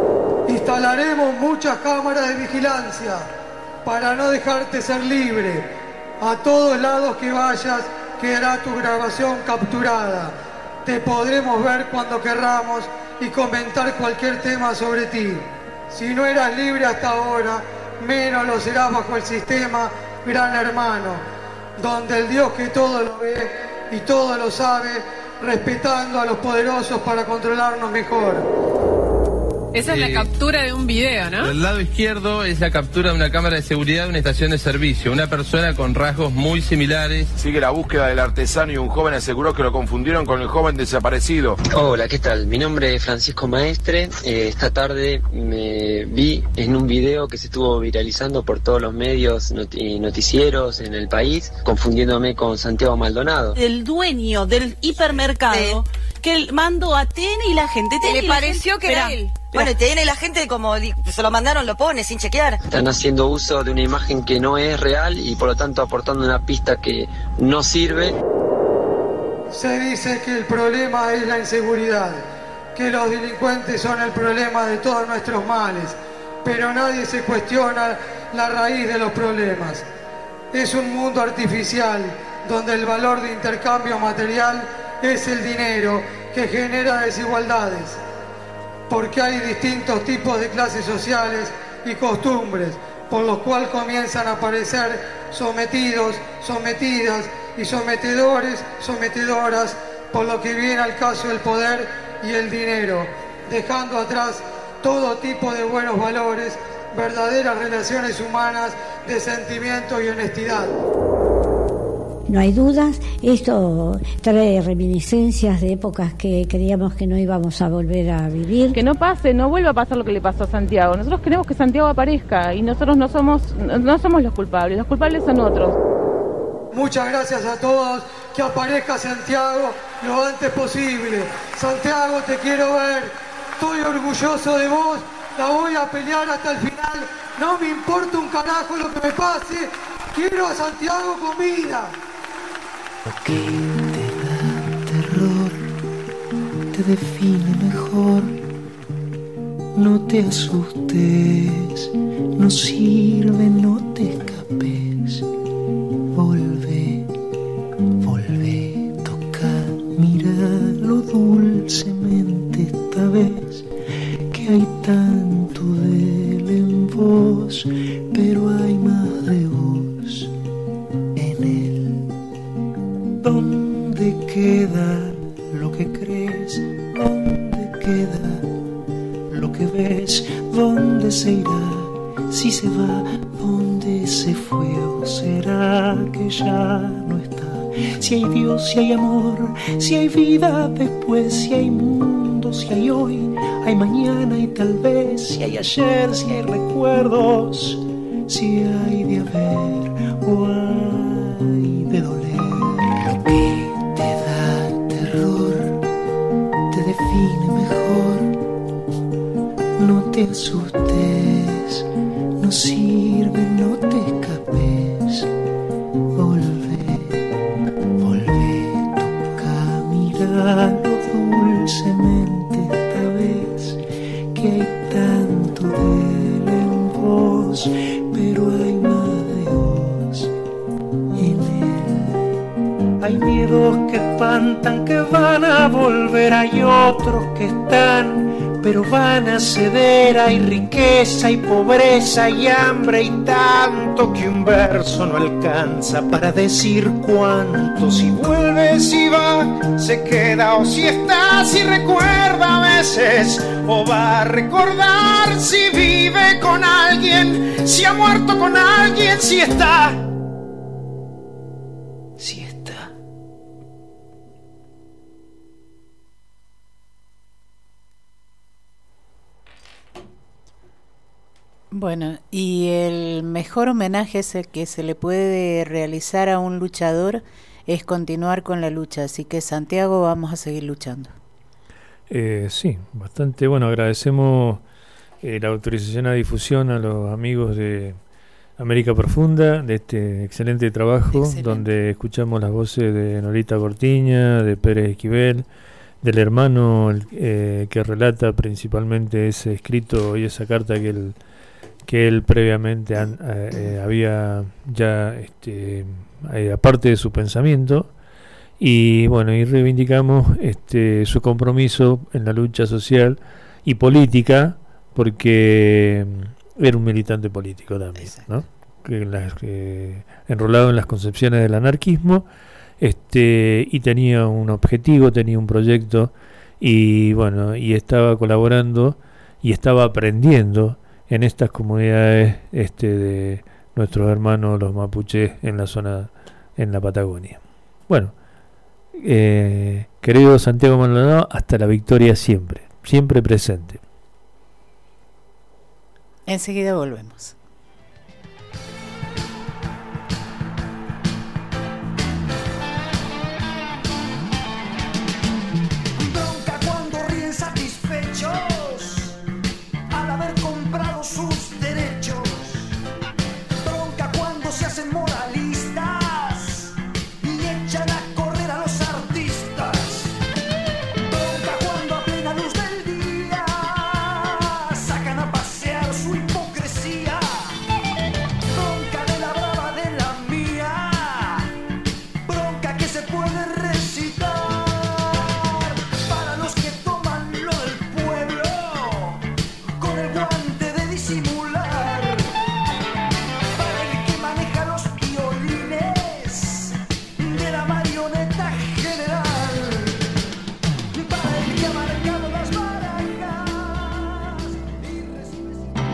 Instalaremos muchas cámaras de vigilancia para no dejarte ser libre. A todos lados que vayas quedará tu grabación capturada. Te podremos ver cuando querramos y comentar cualquier tema sobre ti. Si no eras libre hasta ahora, menos lo serás bajo el sistema Gran Hermano, donde el Dios que todo lo ve y todo lo sabe, respetando a los poderosos para controlarnos mejor. Esa es la captura de un video, ¿no? Del lado izquierdo es la captura de una cámara de seguridad de una estación de servicio. Una persona con rasgos muy similares. Sigue la búsqueda del artesano y un joven aseguró que lo confundieron con el joven desaparecido. Hola, ¿qué tal? Mi nombre es Francisco Maestre. Eh, esta tarde me vi en un video que se estuvo viralizando por todos los medios y noticieros en el país, confundiéndome con Santiago Maldonado. El dueño del hipermercado sí. que mandó a T N y la gente... T N Le pareció gente, que era él. Bueno, T N y la gente, como se lo mandaron, lo pone sin chequear. Están haciendo uso de una imagen que no es real y por lo tanto aportando una pista que no sirve. Se dice que el problema es la inseguridad, que los delincuentes son el problema de todos nuestros males, pero nadie se cuestiona la raíz de los problemas. Es un mundo artificial donde el valor de intercambio material es el dinero que genera desigualdades, porque hay distintos tipos de clases sociales y costumbres, por los cuales comienzan a aparecer sometidos, sometidas y sometedores, sometedoras, por lo que viene al caso el poder y el dinero, dejando atrás todo tipo de buenos valores, verdaderas relaciones humanas de sentimiento y honestidad. No hay dudas, esto trae reminiscencias de épocas que creíamos que no íbamos a volver a vivir. Que no pase, no vuelva a pasar lo que le pasó a Santiago. Nosotros queremos que Santiago aparezca y nosotros no somos, no somos los culpables, los culpables son otros. Muchas gracias a todos, que aparezca Santiago lo antes posible. Santiago, te quiero ver, estoy orgulloso de vos, la voy a pelear hasta el final, no me importa un carajo lo que me pase, quiero a Santiago con vida. Lo que te da terror te define mejor. No te asustes, no sirve, no te escapes. Volve, volve, toca, míralo dulcemente esta vez. Que hay tanto de él en vos, pero hay más de vos en él. ¿Dónde queda lo que crees? ¿Dónde queda lo que ves? ¿Dónde se irá? Si se va, ¿dónde se fue? ¿O será que ya no está? Si hay Dios, si hay amor, si hay vida después, si hay mundo, si hay hoy, hay mañana y tal vez, si hay ayer, si hay recuerdos, si hay de haber o hay de doler. Lo que te da terror te define mejor. No te asustes, no sirve, no te escapes. Volve, volve, regalo dulcemente esta vez que hay tanto de él en vos, pero hay más de vos en él. Hay miedos que espantan, que van a volver, hay otros que están, pero van a ceder. Hay riqueza y pobreza y hambre y tanto que un verso no alcanza para decir cuánto. Si vuelve, si va, se queda, o si está, si recuerda a veces, o va a recordar si vive con alguien, si ha muerto con alguien, si está, si está. Bueno, y el mejor homenaje que se le puede realizar a un luchador es continuar con la lucha, así que Santiago, vamos a seguir luchando. Eh, sí, bastante bueno. Agradecemos eh, la autorización a difusión a los amigos de América Profunda, de este excelente trabajo, excelente. Donde escuchamos las voces de Norita Cortiña, de Pérez Esquivel, del hermano eh, que relata principalmente ese escrito y esa carta que él que él previamente han, eh, había ya, este, eh, aparte de su pensamiento, y bueno, y reivindicamos este, su compromiso en la lucha social y política, porque era un militante político también, ¿no? Que las, que, enrolado en las concepciones del anarquismo, este, y tenía un objetivo, tenía un proyecto, y bueno, y estaba colaborando y estaba aprendiendo en estas comunidades este, de nuestros hermanos los mapuches en la zona, en la Patagonia. Bueno, eh, querido Santiago Maldonado, hasta la victoria siempre, siempre presente. Enseguida volvemos. Bronca cuando ríen satisfechos al haber comprado sus derechos. Bronca cuando se hacen moralistas y echan a correr a los artistas. Bronca cuando a plena luz del día sacan a pasear su hipocresía. Bronca de la brava de la mía. Bronca que se puede recitar para los que toman lo del pueblo con el guante de disimular, para el que maneja los violines de la marioneta general, para el que ha marcado las barajas y recibe.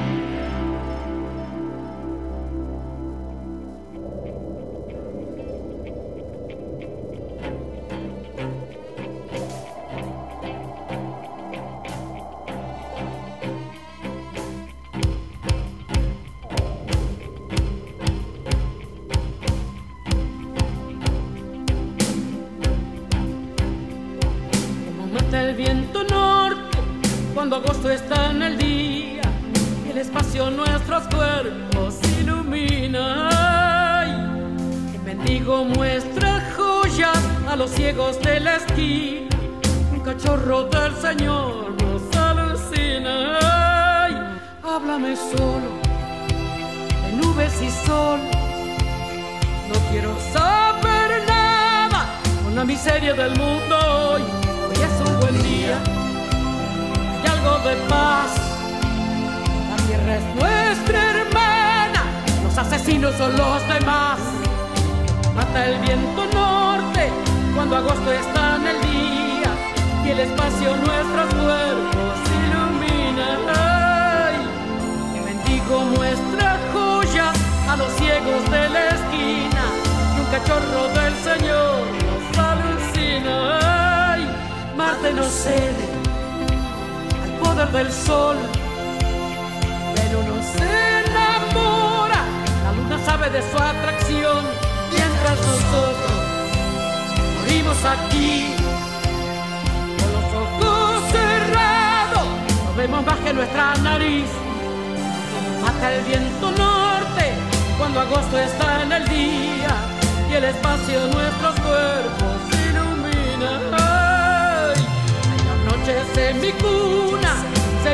Como mata el viento norte cuando agosto está en el día y el espacio nuestros cuerpos ilumina. Ay, que mendigo muestra joyas a los ciegos de la esquina. Un cachorro del Señor nos alucina. Ay, háblame solo de nubes y sol. No quiero saber nada con la miseria del mundo. Hoy, hoy es un buen día, hay algo de paz. La tierra es nuestra hermana, los asesinos son los demás. Mata el viento norte cuando agosto está en el día y el espacio nuestros cuerpos ilumina. Ay, que mendigo muestra joyas a los ciegos de la esquina y un cachorro del Señor nos alucina. Ay, Marte no cede al poder del sol, pero no se enamora. La luna sabe de su atracción, mientras nosotros morimos aquí con los ojos cerrados. No vemos más que nuestra nariz. Mata el viento norte cuando agosto está en el día y el espacio nuestros cuerpos ilumina.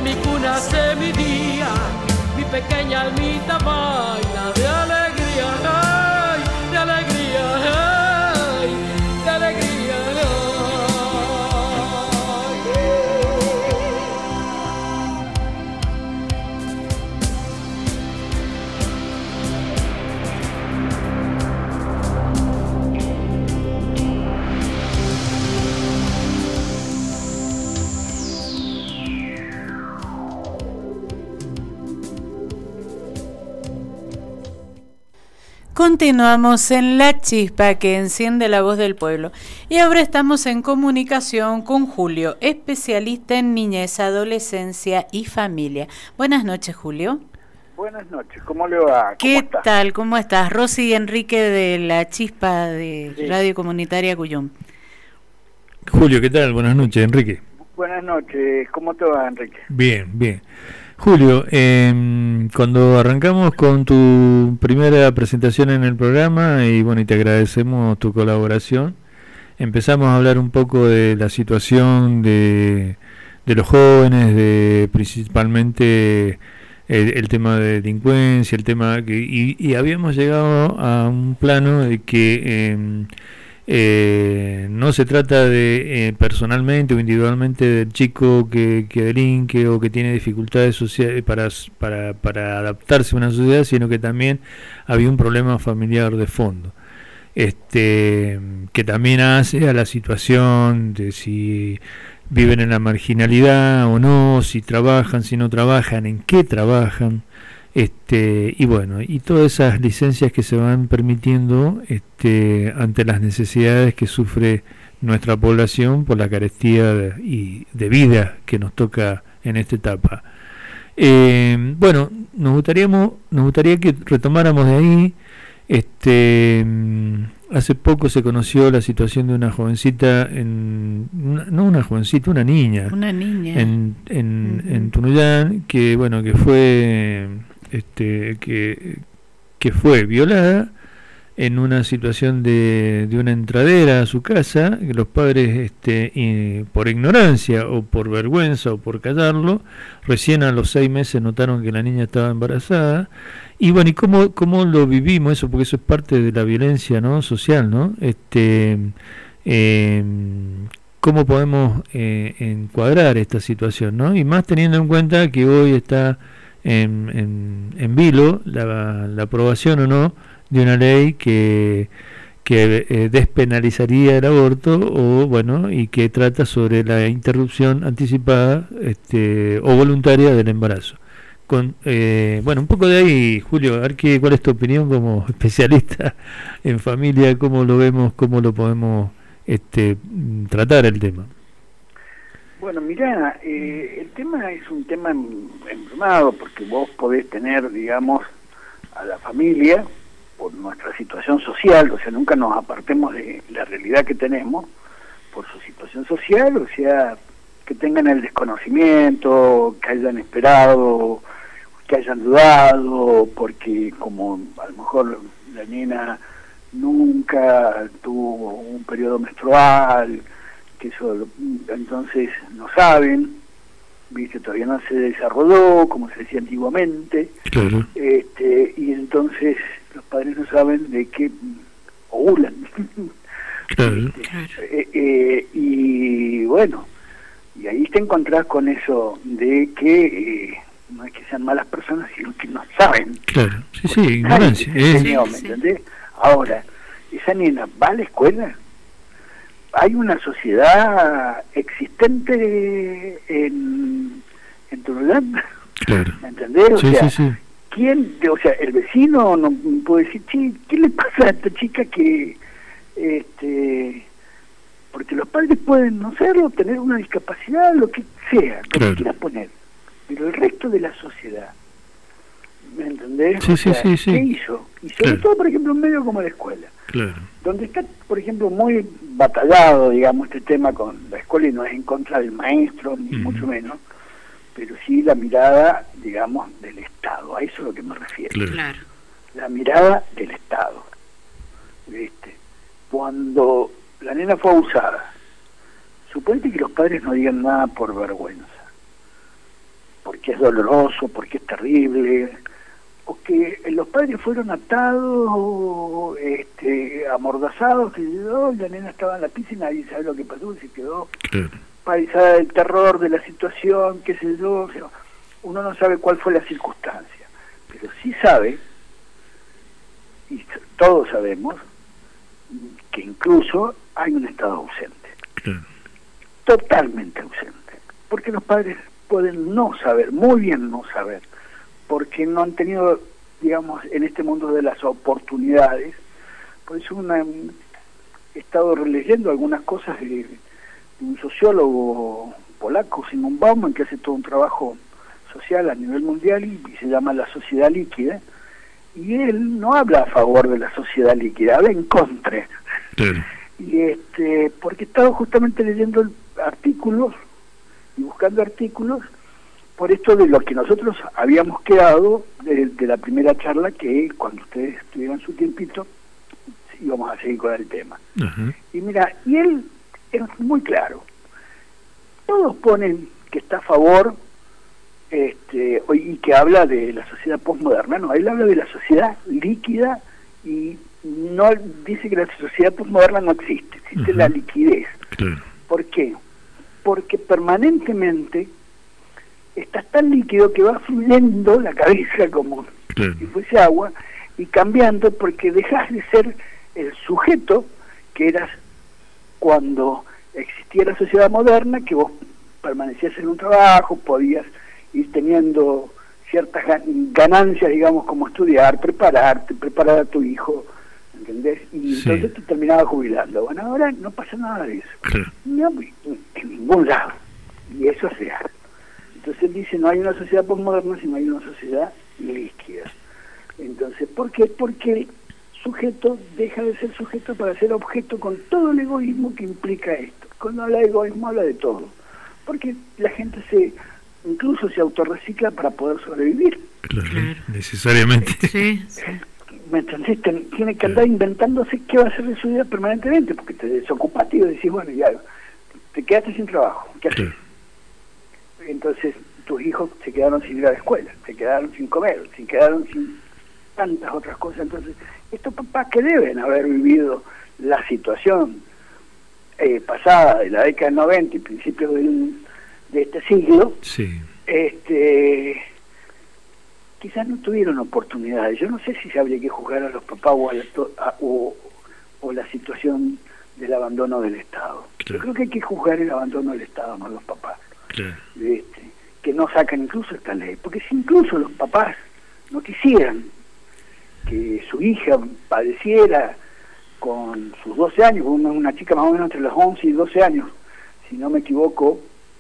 de mi cuna hace mi día, mi pequeña almita baila de alegría, ay, de alegría, ay, de alegría, ay. Continuamos en La Chispa que enciende la voz del pueblo y ahora estamos en comunicación con Julio, especialista en niñez, adolescencia y familia. Buenas noches, Julio. Buenas noches, ¿cómo le va? ¿Cómo ¿Qué está? tal? ¿Cómo estás? Rosy y Enrique de La Chispa de Sí. Radio Comunitaria Cuyum. Julio, ¿qué tal? Buenas noches, Enrique. Buenas noches, ¿cómo te va, Enrique? Bien, bien. Julio, eh, cuando arrancamos con tu primera presentación en el programa, y bueno, y te agradecemos tu colaboración, empezamos a hablar un poco de la situación de, de los jóvenes, de principalmente el, el tema de delincuencia, el tema que, y, y habíamos llegado a un plano de que eh, Eh, no se trata de eh, personalmente o individualmente del chico que, que delinque o que tiene dificultades sociales para, para, para adaptarse a una sociedad, sino que también había un problema familiar de fondo, este, que también hace a la situación de si viven en la marginalidad o no, si trabajan, si no trabajan, en qué trabajan. Este, y bueno, y todas esas licencias que se van permitiendo este, ante las necesidades que sufre nuestra población por la carestía de, y de vida que nos toca en esta etapa. Eh, bueno, nos gustaríamos, nos gustaría que retomáramos de ahí. Este, hace poco se conoció la situación de una jovencita, en, una, no una jovencita, una niña, Una niña. en, en, Ujú. en Tunuyán, que bueno, que fue este que, que fue violada en una situación de, de una entradera a su casa, que los padres este y por ignorancia o por vergüenza o por callarlo, recién a los seis meses notaron que la niña estaba embarazada. Y bueno, ¿y cómo, cómo lo vivimos eso? Porque eso es parte de la violencia, ¿no?, social, ¿no? Este eh, ¿cómo podemos eh, encuadrar esta situación, ¿no? Y más teniendo en cuenta que hoy está en, en, en vilo la, la aprobación o no de una ley que, que eh, despenalizaría el aborto, o bueno, y que trata sobre la interrupción anticipada este, o voluntaria del embarazo. Con, eh, bueno, un poco de ahí, Julio, a ver qué, cuál es tu opinión como especialista en familia, cómo lo vemos, cómo lo podemos este, tratar el tema. Bueno, mirá, eh, el tema es un tema em- embromado, porque vos podés tener, digamos, a la familia, por nuestra situación social, o sea, nunca nos apartemos de la realidad que tenemos, por su situación social, o sea, que tengan el desconocimiento, que hayan esperado, que hayan dudado, porque como a lo mejor la nena nunca tuvo un periodo menstrual, que eso entonces no saben, viste, todavía no se desarrolló como se decía antiguamente. Claro. Este, y entonces los padres no saben de qué ovulan. Claro. Eh, eh, y bueno, y ahí te encontrás con eso de que eh, no es que sean malas personas, sino que no saben. Claro, sí, sí, Nadie ignorancia. les Es, enseñó, ¿me entendés? Ahora, esa nena va a la escuela. Hay una sociedad existente en, en Tunuyán, claro. ¿me entendés? O Sí, sea, sí, sí. ¿quién, o sea, el vecino no puede decir, che, ¿qué le pasa a esta chica que, este, porque los padres pueden no serlo, tener una discapacidad, lo que sea, lo Claro. que quieras poner, pero el resto de la sociedad, ¿me entendés? Sí, O sí, sea, sí, sí. ¿qué hizo? Y sobre Claro. todo, por ejemplo, un medio como la escuela, Claro. donde está, por ejemplo, muy batallado, digamos, este tema con la escuela, y no es en contra del maestro, ni Ujú. mucho menos, pero sí la mirada, digamos, del Estado, a eso es a lo que me refiero. Claro. Claro. La mirada del Estado. ¿Viste? Cuando la nena fue abusada, suponete que los padres no digan nada por vergüenza. porque es doloroso, porque es terrible, o que los padres fueron atados, este, amordazados, que yo, la nena estaba en la piscina, nadie sabe lo que pasó, se quedó Claro. paralizada del terror de la situación, qué sé yo, o sea, uno no sabe cuál fue la circunstancia, pero sí sabe, y todos sabemos, que incluso hay un estado ausente, Claro. totalmente ausente, porque los padres pueden no saber, muy bien no saber, porque no han tenido, digamos, en este mundo de las oportunidades. Por eso una, he estado releyendo algunas cosas de, de un sociólogo polaco, Simon Bauman, que hace todo un trabajo social a nivel mundial y, y se llama La Sociedad Líquida, y él no habla a favor de la sociedad líquida, habla en contra. Claro. Y este, porque he estado justamente leyendo artículos y buscando artículos por esto de lo que nosotros habíamos quedado de, de la primera charla, que cuando ustedes tuvieran su tiempito íbamos a seguir con el tema. Ajá. Y mira, y él es muy claro, todos ponen que está a favor este y que habla de la sociedad postmoderna, no, él habla de la sociedad líquida y no dice que la sociedad postmoderna no existe, existe uh-huh. la liquidez. Claro. ¿Por qué? Porque permanentemente estás tan líquido que va fluyendo la cabeza como claro. si fuese agua y cambiando, porque dejas de ser el sujeto que eras cuando existía la sociedad moderna, que vos permanecías en un trabajo, podías ir teniendo ciertas ganancias, digamos, como estudiar, prepararte, preparar a tu hijo, ¿entendés? Y sí. entonces te terminabas jubilando. Bueno, ahora no pasa nada de eso. Claro. No, en ningún lado. Y eso es real. Entonces él dice, no hay una sociedad postmoderna, sino hay una sociedad líquida. Entonces, ¿por qué? Porque el sujeto deja de ser sujeto para ser objeto con todo el egoísmo que implica esto. Cuando habla de egoísmo, habla de todo. Porque la gente se incluso se autorrecicla para poder sobrevivir. Claro, necesariamente. Sí, sí. ¿Me entendés? Tiene que andar inventándose qué va a hacer de su vida permanentemente, porque te desocupaste y decís, bueno, ya, te quedaste sin trabajo, ¿qué haces? Claro. Entonces tus hijos se quedaron sin ir a la escuela, se quedaron sin comer, se quedaron sin tantas otras cosas. Entonces, estos papás que deben haber vivido la situación eh, pasada de la década del noventa y principios del, de este siglo, sí. este quizás no tuvieron oportunidades. Yo no sé si se habría que juzgar a los papás o, a la, a, o, o la situación del abandono del Estado. Claro. Yo creo que hay que juzgar el abandono del Estado, no los papás. Claro. Este, que no sacan incluso esta ley, porque si incluso los papás no quisieran que su hija padeciera con sus doce años, una, una chica más o menos entre los once y doce años, si no me equivoco,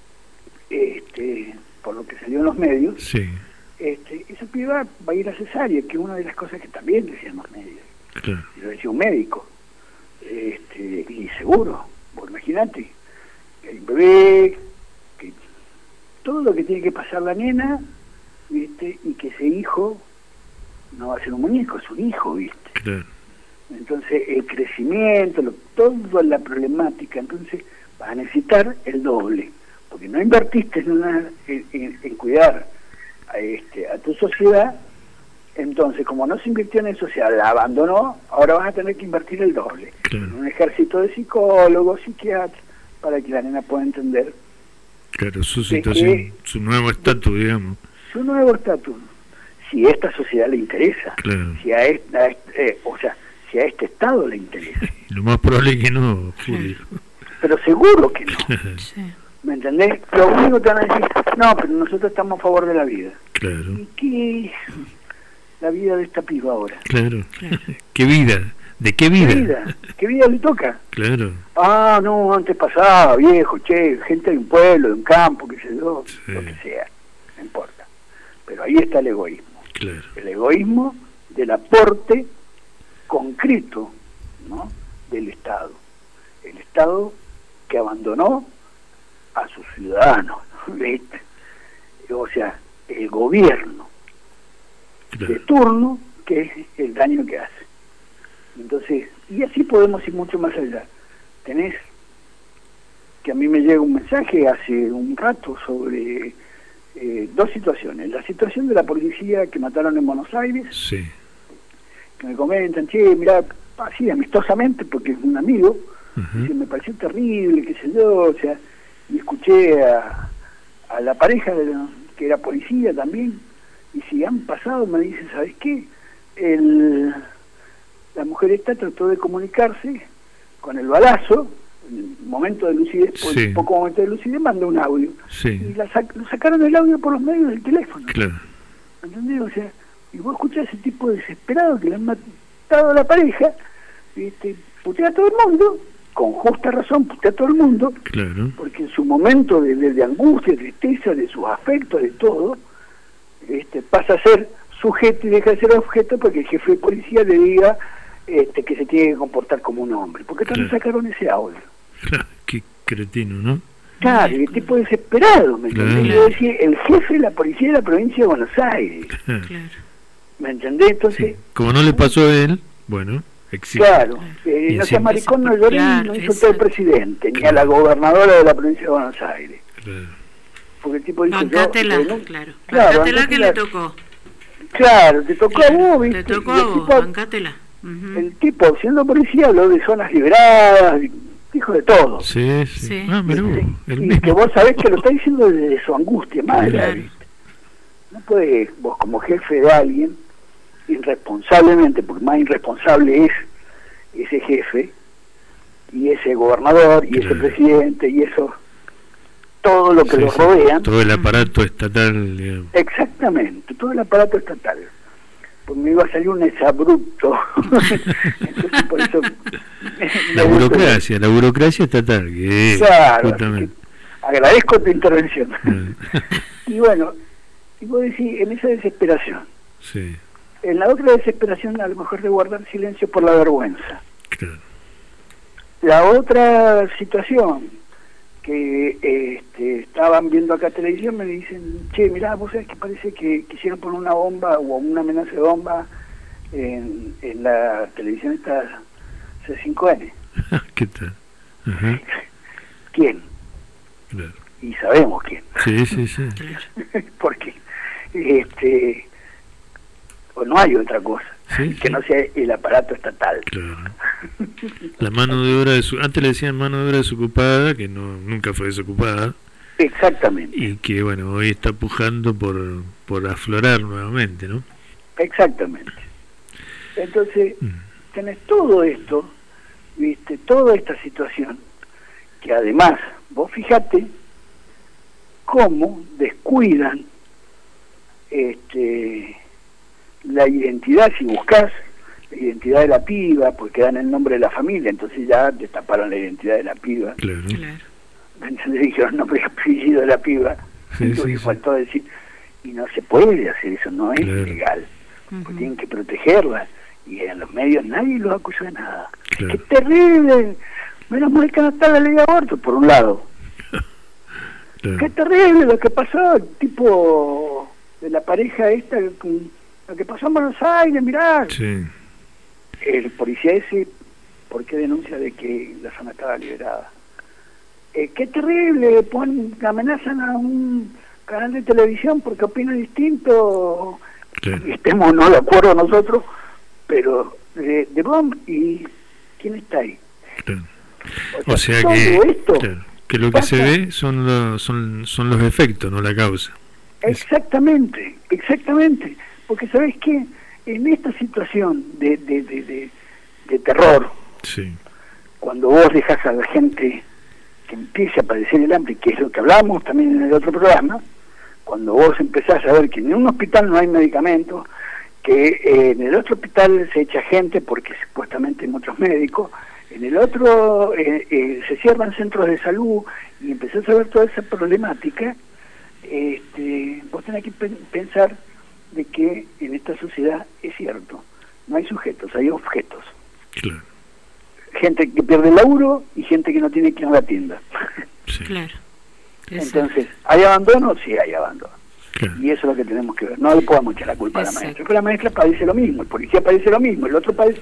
este, por lo que salió en los medios, sí. este, esa piba va a ir a cesárea, que es una de las cosas que también decían los medios. Claro. Lo decía un médico, este, y seguro, vos imagínate, que hay un bebé, que todo lo que tiene que pasar la nena, ¿viste? Y que ese hijo no va a ser un muñeco, es un hijo, ¿viste? Claro. Entonces el crecimiento, lo, toda la problemática, entonces vas a necesitar el doble, porque no invertiste en, una, en, en, en cuidar a, este, a tu sociedad. Entonces, como no se invirtió en eso, o sea, la abandonó, ahora vas a tener que invertir el doble. Claro. En un ejército de psicólogos, psiquiatras, para que la nena pueda entender. Claro, su situación, que, su nuevo estatus, digamos. Su nuevo estatus. Si a esta sociedad le interesa, claro. si a esta, eh, o sea, si a este Estado le interesa. Lo más probable es que no, Julio. Pero seguro que no. Sí. ¿Me entendés? Lo único que van a decir, no, pero nosotros estamos a favor de la vida. Claro. ¿Y qué la vida de esta piba ahora? Claro. claro. ¿Qué vida? ¿De qué vida? ¿Qué vida? ¿Qué vida le toca? Claro. Ah, no, antes pasaba, viejo, che, gente de un pueblo, de un campo, qué sé yo, sí. lo que sea, no importa. Pero ahí está el egoísmo. Claro. El egoísmo del aporte concreto, ¿no?, del Estado. El Estado que abandonó a sus ciudadanos, ¿viste? O sea, el gobierno claro. de turno, que es el daño que hace. Entonces, y así podemos ir mucho más allá. Tenés que a mí me llega un mensaje hace un rato sobre eh, dos situaciones. La situación de la policía que mataron en Buenos Aires, sí. que me comentan, che, mirá, así amistosamente, porque es un amigo, Uh-huh. dice, me pareció terrible, qué sé yo, o sea, y escuché a, a la pareja de la, que era policía también, y si han pasado, me dice, ¿sabes qué? El, la mujer esta trató de comunicarse con el balazo, en el momento de lucidez, por Sí. poco momento de lucidez, mandó un audio, Sí. y la sac- lo sacaron el audio por los medios del teléfono, Claro. ¿entendés? O sea, y vos escuchás ese tipo desesperado que le han matado a la pareja, ¿viste? Putea a todo el mundo, con justa razón putea a todo el mundo, Claro. porque en su momento de, de, de angustia, de tristeza, de sus afectos, de todo, este, pasa a ser sujeto y deja de ser objeto porque el jefe de policía le diga este, que se tiene que comportar como un hombre. ¿Por qué también Claro. sacaron ese audio? Claro, qué cretino, ¿no? Claro, el tipo desesperado, ¿me Claro. entendés? Yo decía, el jefe de la policía de la provincia de Buenos Aires, Claro. ¿me entendés? Entonces, Como no le pasó a él, bueno, existe. claro, eh, Y no sea encima- maricón, no lloré, Claro, no insulté al presidente, ni a la gobernadora de la provincia de Buenos Aires. Claro. Porque el tipo dijo, Bancátela, yo, eh, claro. claro, Bancátela que le bancátela. tocó. Claro, te tocó Claro, a vos, ¿viste? Te tocó Y a el vos, tipo- bancátela. Ujú. El tipo, siendo policía, habló de zonas liberadas, dijo de todo. Sí, sí. Sí. Ah, mirá vos, el Y mismo. que vos sabés que lo está diciendo desde su angustia madre. Claro. ¿viste? No puedes, vos como jefe de alguien, irresponsablemente, porque más irresponsable es ese jefe, y ese gobernador, y ese Claro. presidente, y eso, todo lo que Sí, lo sí. rodean. Todo el aparato estatal, digamos. Exactamente, todo el aparato estatal. Pues me iba a salir un exabrupto. Entonces, por eso. La burocracia, la burocracia estatal, que es, Claro, justamente. Agradezco tu intervención. Ah, Y bueno, y vos decís, en esa desesperación, sí, en la otra desesperación, a lo mejor de guardar silencio por la vergüenza. claro. La otra situación que este, estaban viendo acá televisión, me dicen, che, mirá, vos sabés que parece que quisieron poner una bomba o una amenaza de bomba en, en la televisión esta C cinco N. ¿Qué tal? Ajá, ¿Quién? claro. Y sabemos quién. Sí, sí, sí. Porque este, o no hay otra cosa Sí, que no sea el aparato estatal. Claro. La mano de obra, desu- antes le decían mano de obra desocupada, que no nunca fue desocupada. Exactamente. Y que, bueno, hoy está pujando por, por aflorar nuevamente, ¿no? Exactamente. Entonces, Mm. tenés todo esto, viste, toda esta situación, que además, vos fijate cómo descuidan este, la identidad, si buscás la identidad de la piba, porque dan el nombre de la familia, entonces ya destaparon la identidad de la piba. Claro. Entonces dijeron nombre y apellido de la piba, Sí, y sí, sí. faltó decir, y no se puede hacer eso, no es Claro. legal, porque tienen que protegerla, y en los medios nadie los acusó de nada. Claro. ¡Qué terrible! Menos mal que no está la ley de aborto, por un lado. Claro. ¡Qué terrible lo que pasó! El tipo de la pareja esta, con- lo que pasó en Buenos Aires, mirá. Sí. El policía ese, ¿por qué denuncia de que la zona estaba liberada? Eh, ¡Qué terrible! Ponen, amenazan a un canal de televisión porque opina distinto. Claro. Y estemos no de acuerdo nosotros, pero de, de bomb, ¿y quién está ahí? Claro. O O sea, sea todo que, esto claro, que lo que se ve son los, son, son los efectos, no la causa. Exactamente, exactamente. Porque ¿sabés qué? En esta situación de, de, de, de, de terror, Sí. cuando vos dejas a la gente que empiece a padecer el hambre, que es lo que hablamos también en el otro programa, cuando vos empezás a ver que en un hospital no hay medicamentos, que eh, en el otro hospital se echa gente porque supuestamente hay muchos médicos, en el otro eh, eh, se cierran centros de salud y empezás a ver toda esa problemática, este, vos tenés que pen- pensar de que en esta sociedad es cierto, no hay sujetos, hay objetos. Claro. Gente que pierde el laburo y gente que no tiene quien la atienda. Claro. Entonces, ¿hay abandono? Sí, hay abandono. Claro. Y eso es lo que tenemos que ver. No le podemos echar la culpa a la Exacto. maestra. Pero la maestra padece lo mismo, el policía padece lo mismo, el otro padece,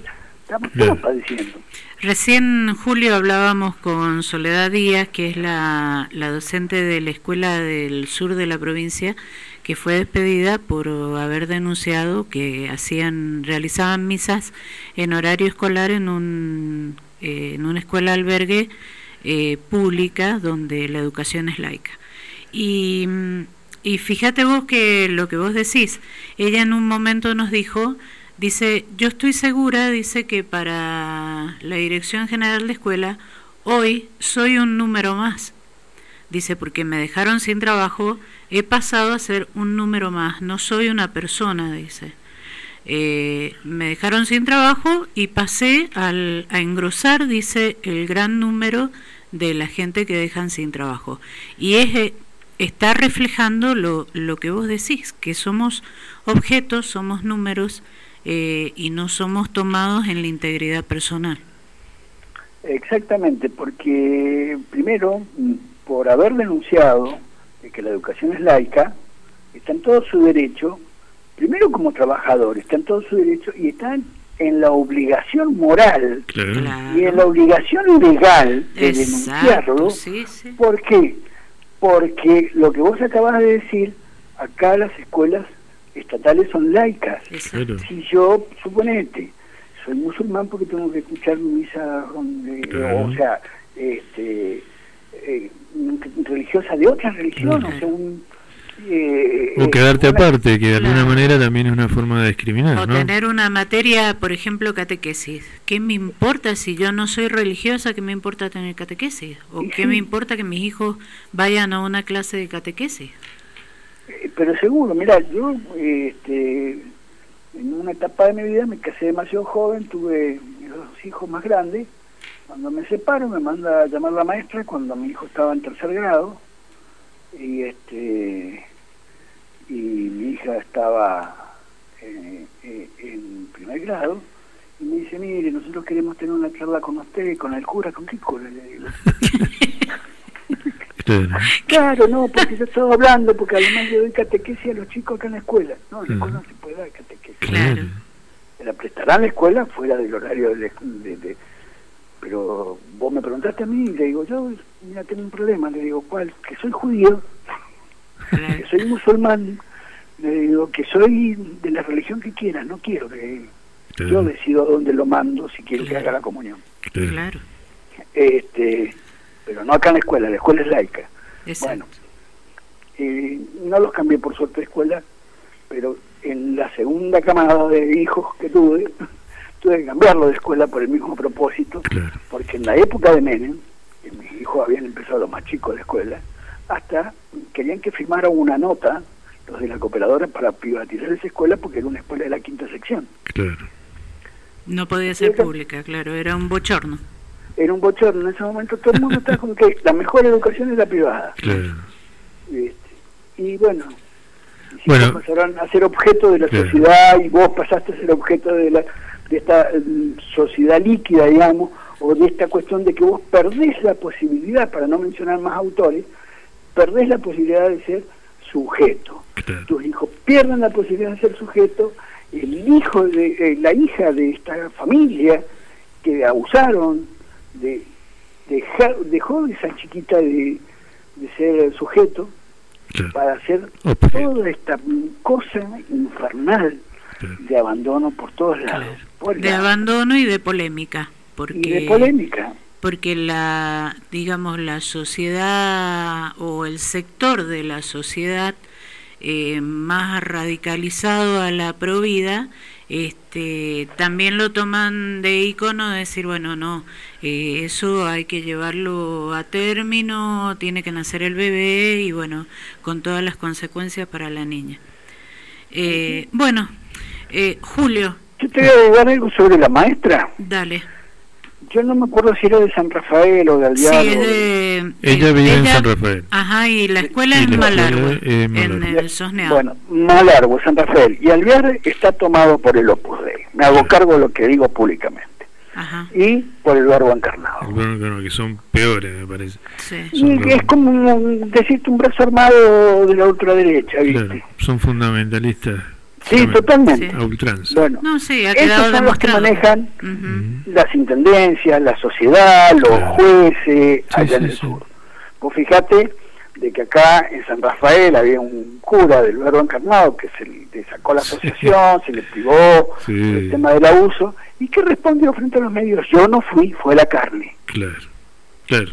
Estamos todos padeciendo. Recién, Julio, hablábamos con Soledad Díaz, que es la, la docente de la escuela del sur de la provincia, que fue despedida por haber denunciado que hacían realizaban misas en horario escolar en un eh, en una escuela albergue eh, pública donde la educación es laica. Y, y fíjate vos que lo que vos decís, ella en un momento nos dijo, dice, yo estoy segura, dice que para la Dirección General de Escuela hoy soy un número más. Dice, porque me dejaron sin trabajo, he pasado a ser un número más, no soy una persona, dice. Eh, me dejaron sin trabajo y pasé al, a engrosar, dice, el gran número de la gente que dejan sin trabajo. Y es, está reflejando lo, lo que vos decís, que somos objetos, somos números eh, y no somos tomados en la integridad personal. Exactamente, porque primero, por haber denunciado de que la educación es laica, está en todo su derecho, primero como trabajador, está en todo su derecho y están en la obligación moral claro. y en la obligación legal de Exacto, denunciarlo. Sí, sí. ¿Por qué? Porque lo que vos acabas de decir, acá las escuelas estatales son laicas. Exacto. Si yo, suponete, soy musulmán porque tengo que escuchar misa, donde, claro. o sea, este... Eh, religiosa de otra religión, uh-huh. o sea, un, eh, o quedarte una, aparte, que de alguna claro. manera también es una forma de discriminar, o ¿no? tener una materia, por ejemplo, catequesis. ¿Qué me importa si yo no soy religiosa? ¿Qué me importa tener catequesis? ¿O qué sí. me importa que mis hijos vayan a una clase de catequesis? Eh, pero seguro, mira, yo este, en una etapa de mi vida me casé demasiado joven, tuve dos hijos más grandes. Cuando me separo me manda a llamar la maestra cuando mi hijo estaba en tercer grado y este y mi hija estaba eh, eh, en primer grado y me dice, mire, nosotros queremos tener una charla con usted, con el cura. ¿Con qué cura? Le digo. Claro, no, porque yo estaba hablando, porque además le doy catequesis a los chicos acá en la escuela. No, en la escuela no se puede dar catequesis. Claro. La prestarán la escuela fuera del horario de, de, de pero vos me preguntaste a mí y le digo, yo, mira, tengo un problema, le digo, ¿cuál? Que soy judío, que soy musulmán, le digo, que soy de la religión que quieras, no quiero que claro. yo decido dónde lo mando si quiero claro. que haga la comunión. Claro. Este, pero no acá en la escuela, la escuela es laica. Exacto. Bueno, eh, no los cambié por suerte de escuela, pero en la segunda camada de hijos que tuve, tuve que cambiarlo de escuela por el mismo propósito, claro. porque en la época de Menem, que mis hijos habían empezado los más chicos de la escuela, hasta querían que firmara una nota los de la cooperadora para privatizar esa escuela porque era una escuela de la quinta sección. Claro. No podía ser era, pública, claro, era un bochorno. Era un bochorno, en ese momento todo el mundo estaba con que la mejor educación es la privada. Claro. Este, y bueno, y si bueno. pasaron a ser objeto de la claro. sociedad y vos pasaste a ser objeto de la de esta um, sociedad líquida, digamos, o de esta cuestión de que vos perdés la posibilidad, para no mencionar más autores, perdés la posibilidad de ser sujeto. Claro. Tus hijos pierden la posibilidad de ser sujeto, el hijo de eh, la hija de esta familia que abusaron, de dejar, dejó esa chiquita de, de ser sujeto claro. para hacer okay. toda esta cosa infernal claro. de abandono por todos lados. Claro. Por de la... abandono y de polémica. Porque, y de polémica. Porque la, digamos, la sociedad o el sector de la sociedad eh, más radicalizado a la provida, este, también lo toman de icono de decir, bueno, no, eh, eso hay que llevarlo a término, tiene que nacer el bebé y bueno, con todas las consecuencias para la niña. Eh, uh-huh. Bueno, eh, Julio. Yo te voy a agregar algo sobre la maestra. Dale. Yo no me acuerdo si era de San Rafael o de Alvear. Sí, es de... Ella vive en San Rafael. Ajá, y la escuela es Malargüe, eh, en el Sosneado. Bueno, Malargüe, San Rafael. Y Alvear está tomado por el Opus Dei. Me hago cargo de lo que digo públicamente. Ajá. Y por el Verbo Encarnado. El Verbo Encarnado, que son peores, me parece. Sí. Y que es como decirte un brazo armado de la ultraderecha, ¿viste? Claro, son fundamentalistas. Sí, totalmente. A ultranza. Bueno, no, sí, ha esos quedado son los que demostrado. manejan Uh-huh. las intendencias, la sociedad, los Claro. jueces, Sí, allá en sí, el sí. sur. Vos fijate de que acá en San Rafael había un cura del Verbo Encarnado que se le sacó la asociación, se le privó Sí. el tema del abuso, y que respondió frente a los medios: yo no fui, fue la carne. Claro, claro.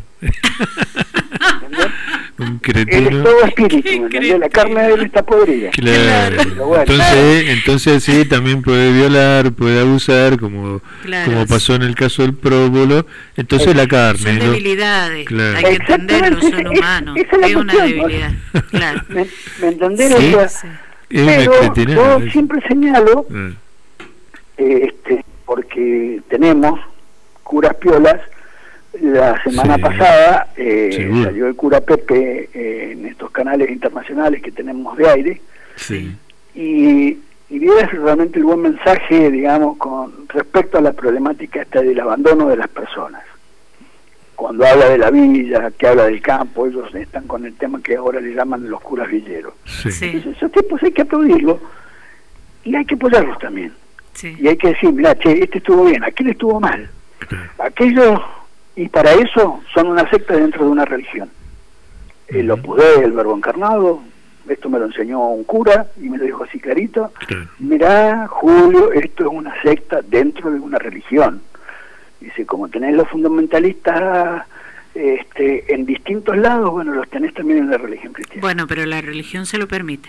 Un Él es cretino. todo espíritu, ¿me entendés? La carne de él está podrida. Claro. Pero bueno. Entonces, entonces sí, también puede violar, puede abusar, como, Claro. como pasó en el caso del próbolo. Entonces la carne, Son ¿no? debilidades, Claro. hay que entenderlo, son humanos, Esa es la es una cuestión, debilidad, claro. ¿Me, me entendés? Sí. O sea, Sí. Es una pero cretinada. yo siempre señalo, Ah, eh, este, porque tenemos curas piolas. La semana Sí. pasada eh, Seguro. salió el cura Pepe eh, en estos canales internacionales que tenemos de aire, sí. y, y vieras realmente el buen mensaje, digamos, con respecto a la problemática esta del abandono de las personas. Cuando habla de la villa, que habla del campo, ellos están con el tema que ahora le llaman los curas villeros. Sí. Sí. Entonces, esos tipos hay que aplaudirlos y hay que apoyarlos también. Sí. Y hay que decir: mira, che, este estuvo bien, aquel estuvo mal. Aquellos, y para eso son una secta dentro de una religión. El Opus Dei, el Verbo Encarnado, esto me lo enseñó un cura y me lo dijo así clarito: Claro. mirá, Julio, esto es una secta dentro de una religión. Dice, como tenés los fundamentalistas este, en distintos lados, bueno, los tenés también en la religión cristiana. Bueno, pero la religión se lo permite.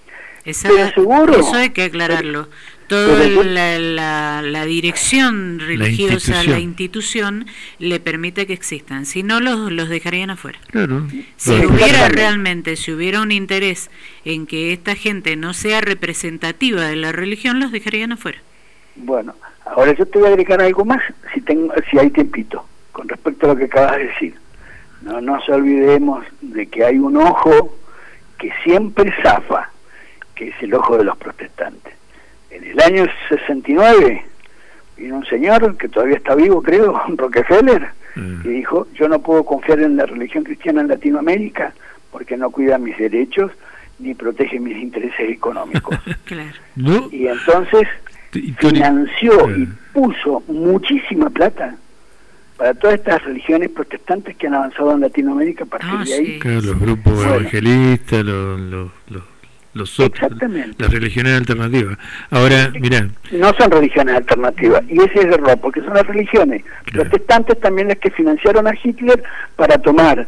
Esa, Pero seguro. Eso hay que aclararlo. Todo pero yo- la, la, la dirección religiosa, institución. la institución, le permite que existan. Si no, los, los dejarían afuera. Claro. Si Bueno, hubiera Exactamente. realmente, si hubiera un interés en que esta gente no sea representativa de la religión, los dejarían afuera. Bueno, ahora yo te voy a agregar algo más, si tengo, si hay tiempito, con respecto a lo que acabas de decir. No nos olvidemos de que hay un ojo que siempre zafa, que es el ojo de los protestantes. En el año sesenta y nueve vino un señor que todavía está vivo, creo, Rockefeller, Mm. y dijo: yo no puedo confiar en la religión cristiana en Latinoamérica porque no cuida mis derechos ni protege mis intereses económicos. Claro. ¿No? Y entonces Y Tony- financió Ah. y puso muchísima plata para todas estas religiones protestantes que han avanzado en Latinoamérica a partir Ah, de ahí. sí. Claro, los grupos Bueno. evangelistas, los, los, los, los otros, Exactamente. las religiones alternativas. Ahora, mirá, No son religiones alternativas, y ese es el error, porque son las religiones protestantes también las que financiaron a Hitler para tomar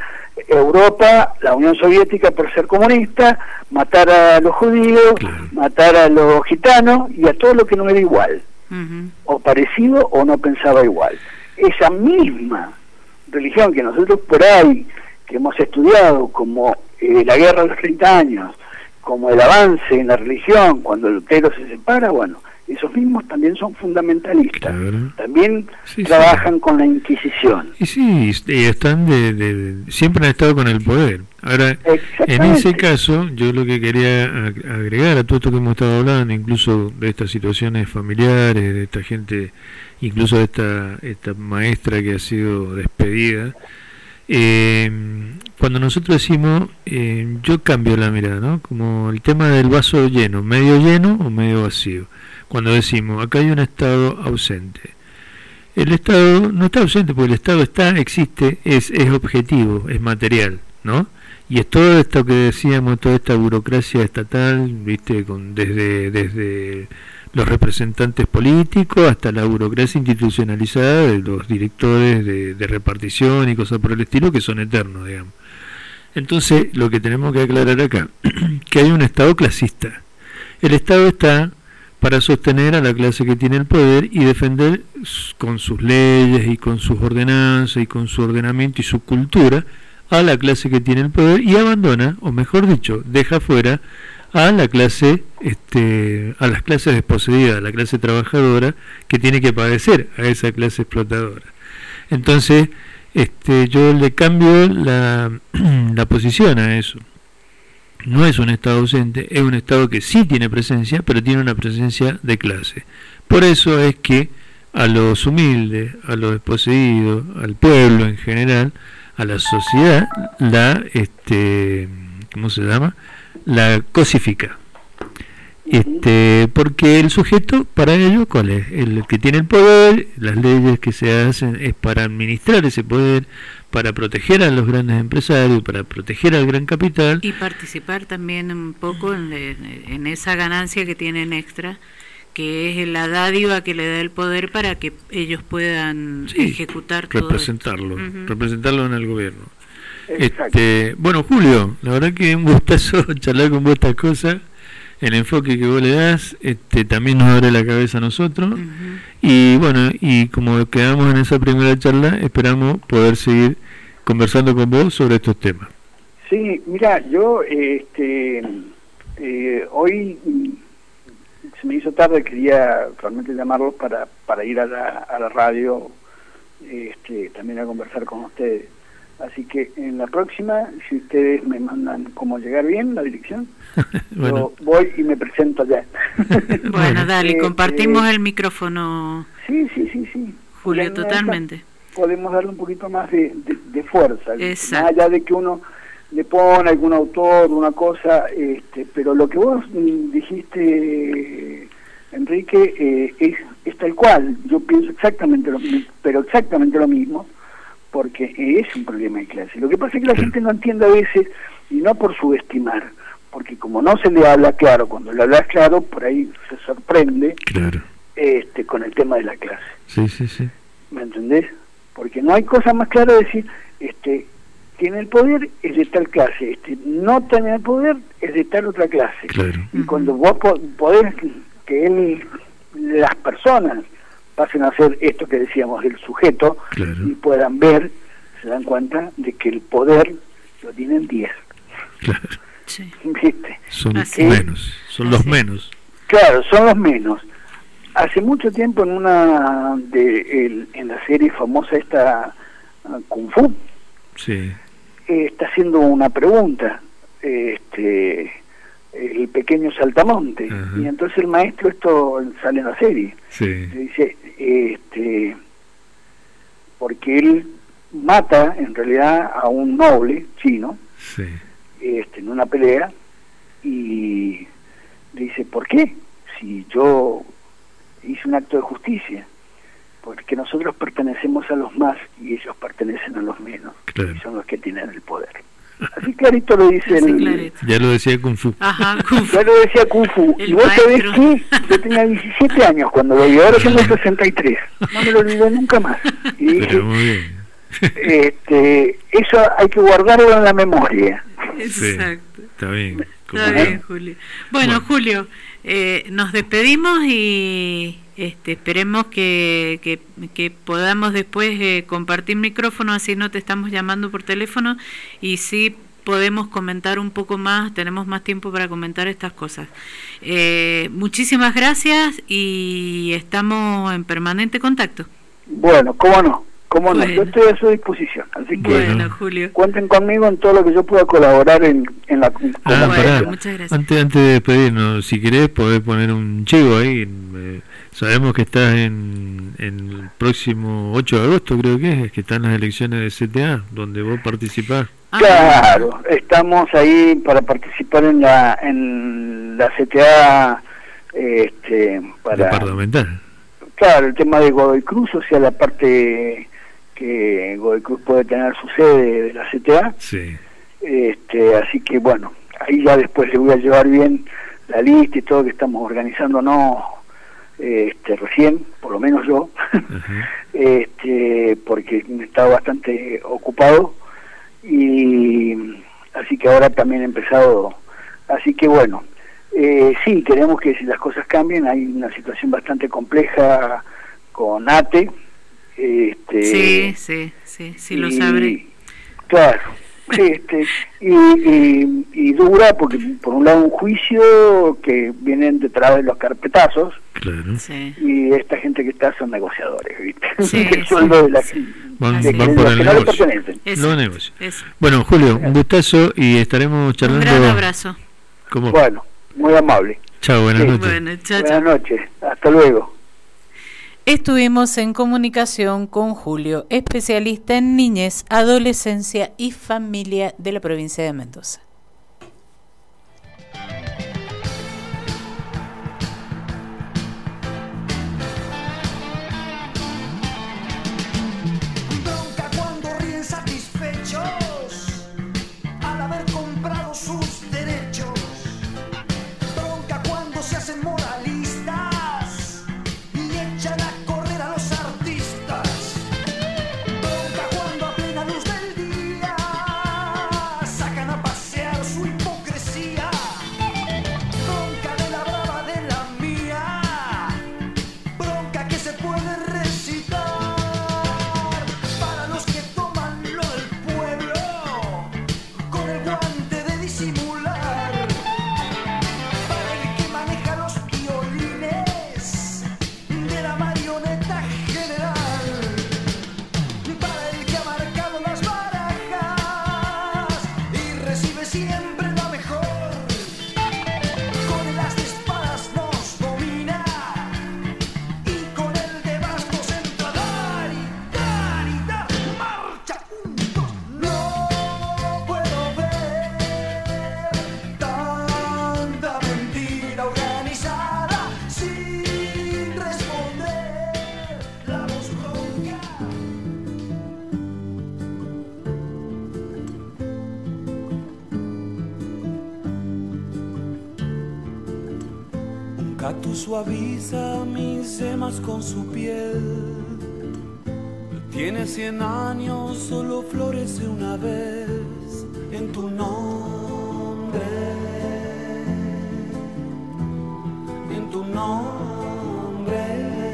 Europa, la Unión Soviética por ser comunista, matar a los judíos, matar a los gitanos y a todo lo que no era igual, Ujú. o parecido o no pensaba igual. Esa misma religión que nosotros por ahí, que hemos estudiado como eh, la guerra de los treinta años, como el avance en la religión cuando Lutero se separa, bueno, esos mismos también son fundamentalistas, también Sí, trabajan con la Inquisición. y sí, y están de, de- siempre han estado con el poder. Ahora, en Exactamente. ese caso, yo lo que quería ag- agregar a todo esto que hemos estado hablando, incluso de estas situaciones familiares, de esta gente, incluso de esta, esta maestra que ha sido despedida, eh, cuando nosotros decimos, eh, yo cambio la mirada, ¿no? Como el tema del vaso lleno, medio lleno o medio vacío. Cuando decimos, acá hay un Estado ausente. El Estado no está ausente porque el Estado está, existe, es, es objetivo, es material, ¿no? Y es todo esto que decíamos, toda esta burocracia estatal, viste, con desde desde los representantes políticos hasta la burocracia institucionalizada de los directores de, de repartición y cosas por el estilo, que son eternos, digamos. Entonces, lo que tenemos que aclarar acá, que hay un Estado clasista. El Estado está para sostener a la clase que tiene el poder y defender s- con sus leyes y con sus ordenanzas y con su ordenamiento y su cultura a la clase que tiene el poder, y abandona, o mejor dicho, deja fuera a la clase, este, a las clases desposeídas, a la clase trabajadora que tiene que padecer a esa clase explotadora. Entonces, este, yo le cambio la, la posición a eso. No es un Estado ausente, es un Estado que sí tiene presencia, pero tiene una presencia de clase. Por eso es que a los humildes, a los desposeídos, al pueblo en general, a la sociedad, la, este, ¿cómo se llama? La cosifica. Este, porque el sujeto, para ello, ¿cuál es? El que tiene el poder, las leyes que se hacen es para administrar ese poder, para proteger a los grandes empresarios, para proteger al gran capital. Y participar también un poco en, en esa ganancia que tienen extra, que es la dádiva que le da el poder para que ellos puedan sí, ejecutar todo representarlo, esto. Uh-huh. representarlo en el gobierno. Este, bueno, Julio, la verdad que un gustazo charlar con vos estas cosas. El enfoque que vos le das este, también nos abre la cabeza a nosotros. Uh-huh. Y bueno, y como quedamos en esa primera charla, esperamos poder seguir conversando con vos sobre estos temas. Sí, mira, yo este, eh, hoy se me hizo tarde, quería realmente llamarlos para, para ir a la, a la radio este, también a conversar con ustedes. Así que en la próxima, si ustedes me mandan cómo llegar bien, la dirección, bueno. Yo voy y me presento allá. Bueno, dale, eh, compartimos eh, el micrófono. Sí, sí, sí, sí. Julio, la totalmente. Podemos darle un poquito más de, de, de fuerza. Exacto. Más allá de que uno le pone algún autor, una cosa, este, pero lo que vos dijiste, Enrique, eh, es, es tal cual. Yo pienso exactamente lo mismo, pero exactamente lo mismo. Porque es un problema de clase. Lo que pasa es que la gente no entiende a veces, y no por subestimar, porque como no se le habla claro, cuando le hablas claro, por ahí se sorprende claro. este con el tema de la clase. Sí, sí, sí. ¿Me entendés? Porque no hay cosa más clara de decir, este, tiene el poder, es de tal clase, este, no tiene el poder, es de tal otra clase. Claro. Y cuando vos podés que él, las personas, pasen a ser esto que decíamos del sujeto, claro. y puedan ver, se dan cuenta de que el poder lo tienen diez. Claro. Sí. ¿Viste? Son Así. menos, son Así. los menos. Claro, son los menos. Hace mucho tiempo en una de el, en la serie famosa esta uh, Kung Fu, sí. eh, está haciendo una pregunta, este el pequeño saltamonte. Ajá. Y entonces el maestro, esto sale en la serie, sí. le dice, este, porque él mata en realidad a un noble chino, sí. este, en una pelea, y dice, ¿por qué? Si yo hice un acto de justicia, porque nosotros pertenecemos a los más y ellos pertenecen a los menos, claro. y son los que tienen el poder. Así clarito lo dice el... Ya lo decía Kung Fu. Ajá, Kung Fu. Ya lo decía Kung Fu. El y vos maestro. sabés que yo tenía diecisiete años cuando lo vi, ahora tengo sesenta y tres. No me lo olvidé nunca más. Y dije, pero muy bien. este, eso hay que guardarlo en la memoria. Exacto. Sí, está bien. Está bien, Julio. Bueno, bueno. Julio, eh, nos despedimos y este, esperemos que, que, que podamos después eh, compartir micrófono, así no te estamos llamando por teléfono y sí podemos comentar un poco más, tenemos más tiempo para comentar estas cosas. Eh, muchísimas gracias y estamos en permanente contacto. Bueno, cómo no. Cómo bueno. no, yo estoy a su disposición, así que bueno, Julio. cuenten conmigo en todo lo que yo pueda colaborar en, en la comunidad. Ah, bueno, muchas gracias. Antes, antes de despedirnos, si querés podés poner un chivo ahí, eh, sabemos que estás en, en el próximo ocho de agosto, creo que es, que están las elecciones de C T A, donde vos participás. Claro, estamos ahí para participar en la en la C T A este, para... departamental. Claro, el tema de Godoy Cruz, o sea, la parte que Godoy Cruz puede tener su sede de la C T A. Sí. Este, así que bueno, ahí ya después le voy a llevar bien la lista y todo que estamos organizándonos este, recién, por lo menos yo, uh-huh. este, porque he estado bastante ocupado y así que ahora también he empezado, así que bueno, eh, sí, queremos que si las cosas cambien, hay una situación bastante compleja con ATE. Este, sí, sí, sí, sí lo sabré. Claro, este, y, y, y dura porque por un lado un juicio que vienen detrás de los carpetazos, claro. Sí. Y esta gente que está son negociadores, ¿viste? Sí, el sueldo sí, de la sí. Van, de, van de por los el que no le negocio. pertenecen. Eso, Los negocios. Eso. Bueno, Julio, un gustazo y estaremos charlando. Un gran abrazo. ¿Cómo? Bueno, muy amable. Chao, buenas sí. noches. Bueno, chao, buenas chao. noches, hasta luego. Estuvimos en comunicación con Julio, especialista en niñez, adolescencia y familia de la provincia de Mendoza. todos sus derechos. Bronca cuando se hacen moralistas y echan a correr a los artistas. Bronca cuando a plena luz del día sacan a pasear su hipocresía. Bronca de la brava de la mía, bronca que se puede recitar. Para los que toman lo del pueblo con el guante de disimular. Para el que maneja los violines de la marioneta general. Para el que ha marcado las barajas y recibe siempre la mejor. Con el as de espadas nos domina y con el de bastos entra a dar y dar y dar. Marcha juntos. No puedo ver tanta mentira organizada sin responder la voz bronca. Un cactus suaviza mis semas con su piel. Tiene cien años, solo florece una vez en tu nombre. En tu nombre.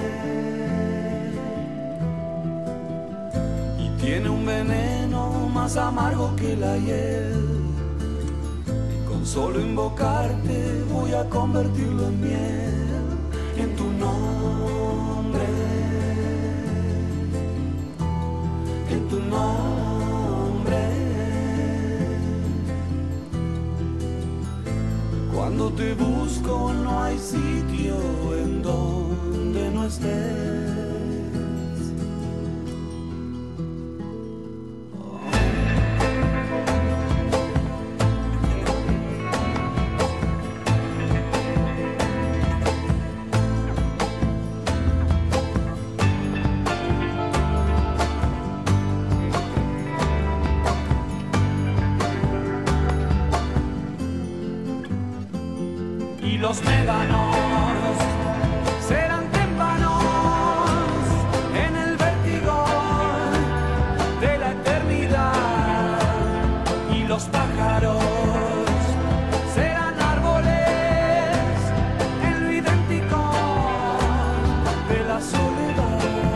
Y tiene un veneno más amargo que la hiel. Con solo invocarte voy a convertirlo en miel. En tu nombre. En tu nombre. Cuando te busco no hay sitio en donde no estés. Y los médanos serán témpanos en el vértigo de la eternidad. Y los pájaros serán árboles en lo idéntico de la soledad.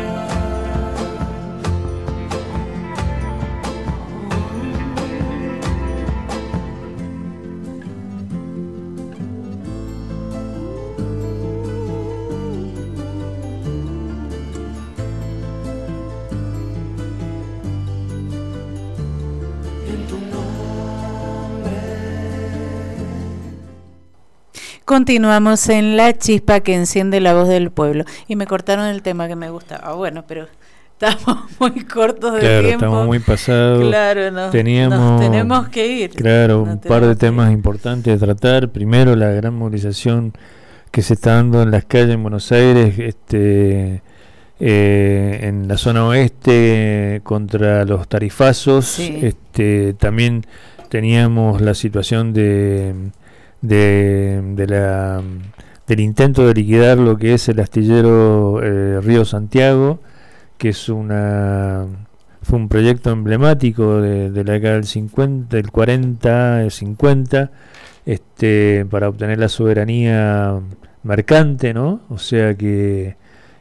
Continuamos en La Chispa que enciende la voz del pueblo. Y me cortaron el tema que me gustaba. Bueno, pero estamos muy cortos de claro, tiempo. Estamos muy pasados. Claro, no, Teníamos, nos tenemos que ir. Claro, no un par de temas importantes de tratar. Primero, la gran movilización que se está dando en las calles en Buenos Aires, este, eh, en la zona oeste, contra los tarifazos. Sí. Este, también teníamos la situación de... De, de la, del intento de liquidar lo que es el astillero eh, Río Santiago, que es una fue un proyecto emblemático de, de la década del cincuenta, del cuarenta, del cincuenta, este, para obtener la soberanía mercante, ¿no? O sea que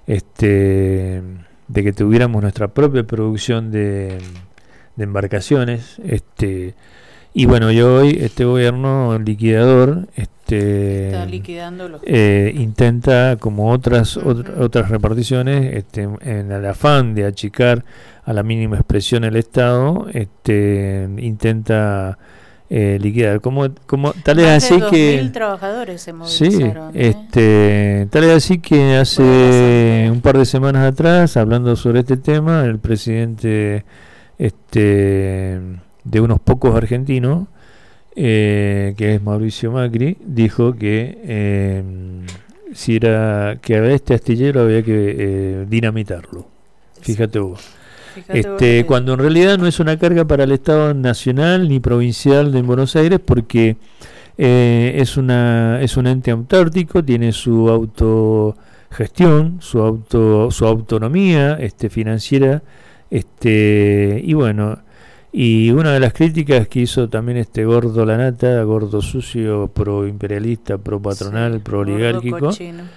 este de que tuviéramos nuestra propia producción de, de embarcaciones, este y bueno, y hoy este gobierno liquidador este está liquidando los eh, intenta, como otras otr- otras reparticiones, este, en el afán de achicar a la mínima expresión el Estado, este intenta eh, liquidar. Como como tal es Más así de dos que mil trabajadores se sí, movilizaron, ¿eh? este tal es así que hace un par de semanas atrás, hablando sobre este tema, el presidente este de unos pocos argentinos, eh, que es Mauricio Macri, dijo que eh, si era que a este astillero había que eh, dinamitarlo. Fíjate vos. este, cuando en realidad no es una carga para el Estado nacional ni provincial de Buenos Aires, porque eh, es una es un ente autárquico, tiene su autogestión, su auto su autonomía este, financiera, este y bueno, y una de las críticas que hizo también este gordo Lanata, gordo sucio, pro imperialista, pro patronal, sí, pro oligárquico,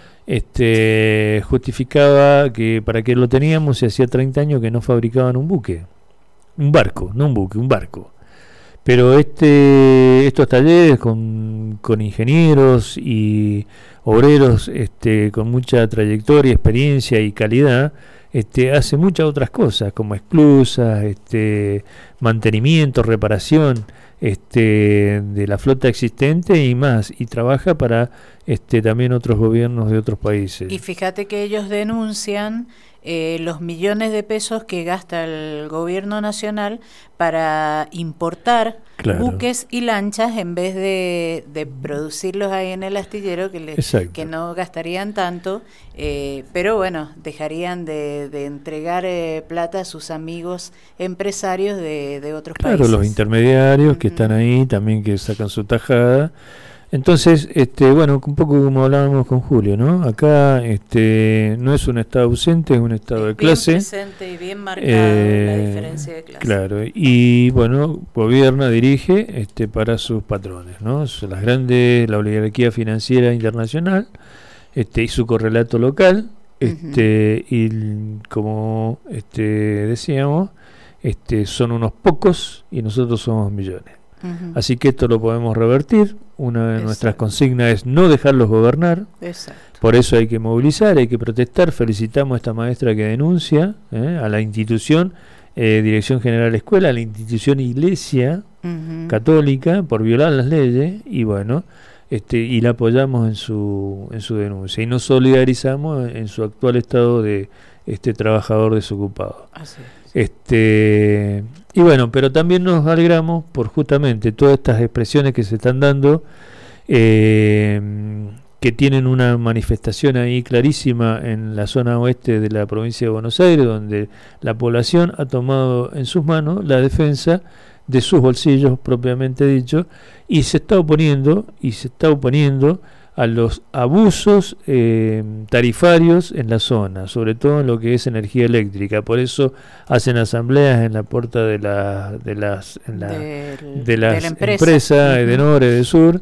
este justificaba que para que lo teníamos se hacía treinta años que no fabricaban un buque, un barco, no un buque, un barco. Pero este estos talleres con, con ingenieros y obreros este, con mucha trayectoria, experiencia y calidad, este, hace muchas otras cosas como esclusas, este, mantenimiento, reparación este, de la flota existente y más, y trabaja para este, también otros gobiernos de otros países. Y fíjate que ellos denuncian eh, los millones de pesos que gasta el gobierno nacional para importar claro. buques y lanchas en vez de, de producirlos ahí en el astillero, que, le, que no gastarían tanto, eh, pero bueno, dejarían de, de entregar eh, plata a sus amigos empresarios de, de otros claro, países. Claro, los intermediarios uh-huh. que están ahí también, que sacan su tajada. Entonces, este, bueno, un poco como hablábamos con Julio, ¿no? Acá este, no es un Estado ausente, es un Estado de clase. Bien presente y bien marcado eh, la diferencia de clase. Claro, y bueno, gobierna, dirige este, para sus patrones, ¿no? Las grandes, la oligarquía financiera internacional este, y su correlato local, este, uh-huh. y como este, decíamos, este, son unos pocos y nosotros somos millones. Uh-huh. Así que esto lo podemos revertir. Una de Exacto. nuestras consignas es no dejarlos gobernar. Exacto. Por eso hay que movilizar, hay que protestar. Felicitamos a esta maestra que denuncia eh, a la institución eh, Dirección General Escuela, a la institución Iglesia uh-huh. Católica por violar las leyes, y bueno, este y la apoyamos en su en su denuncia y nos solidarizamos en, en su actual estado de este trabajador desocupado. Así es. Este y bueno, pero también nos alegramos por justamente todas estas expresiones que se están dando, eh, que tienen una manifestación ahí clarísima en la zona oeste de la provincia de Buenos Aires, donde la población ha tomado en sus manos la defensa de sus bolsillos propiamente dicho, y se está oponiendo y se está oponiendo a los abusos eh, tarifarios en la zona, sobre todo en lo que es energía eléctrica. Por eso hacen asambleas en la puerta de, la, de las en la, Del, de las de la empresa, empresas uh-huh. de Nore, de Sur,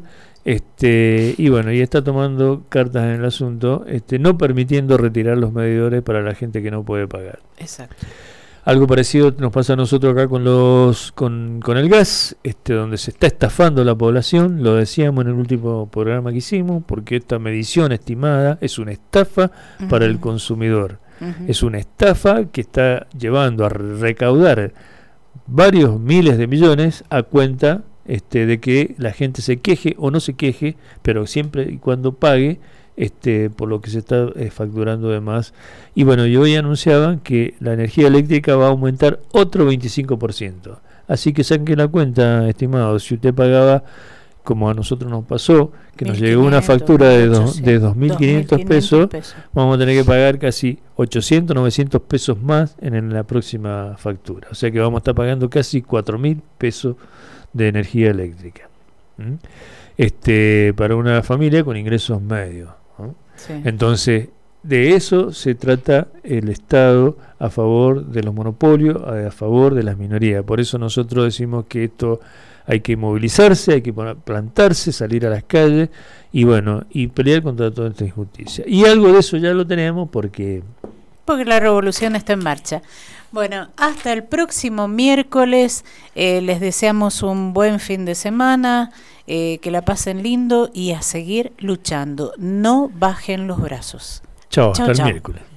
este y bueno, y está tomando cartas en el asunto, este no permitiendo retirar los medidores para la gente que no puede pagar. Exacto. Algo parecido nos pasa a nosotros acá con los con, con el gas, este donde se está estafando la población, lo decíamos en el último programa que hicimos, porque esta medición estimada es una estafa uh-huh. para el consumidor. Uh-huh. Es una estafa que está llevando a recaudar varios miles de millones a cuenta este de que la gente se queje o no se queje, pero siempre y cuando pague este por lo que se está eh, facturando de más. Y bueno, y hoy anunciaban que la energía eléctrica va a aumentar otro veinticinco por ciento. Así que saquen la cuenta, estimados, si usted pagaba, como a nosotros nos pasó, que nos llegó una factura de, do, de dos mil quinientos pesos, pesos, vamos a tener que pagar casi ochocientos, novecientos pesos más en, en la próxima factura. O sea que vamos a estar pagando casi cuatro mil pesos de energía eléctrica. ¿Mm? Este, para una familia con ingresos medios. ¿No? Sí. Entonces, de eso se trata el Estado a favor de los monopolios, a favor de las minorías. Por eso nosotros decimos que esto hay que movilizarse, hay que plantarse, salir a las calles y bueno, y pelear contra toda esta injusticia. Y algo de eso ya lo tenemos porque... Porque la revolución está en marcha. Bueno, hasta el próximo miércoles. Eh, les deseamos un buen fin de semana, eh, que la pasen lindo y a seguir luchando. No bajen los brazos. Chao, chau, hasta chau. el miércoles.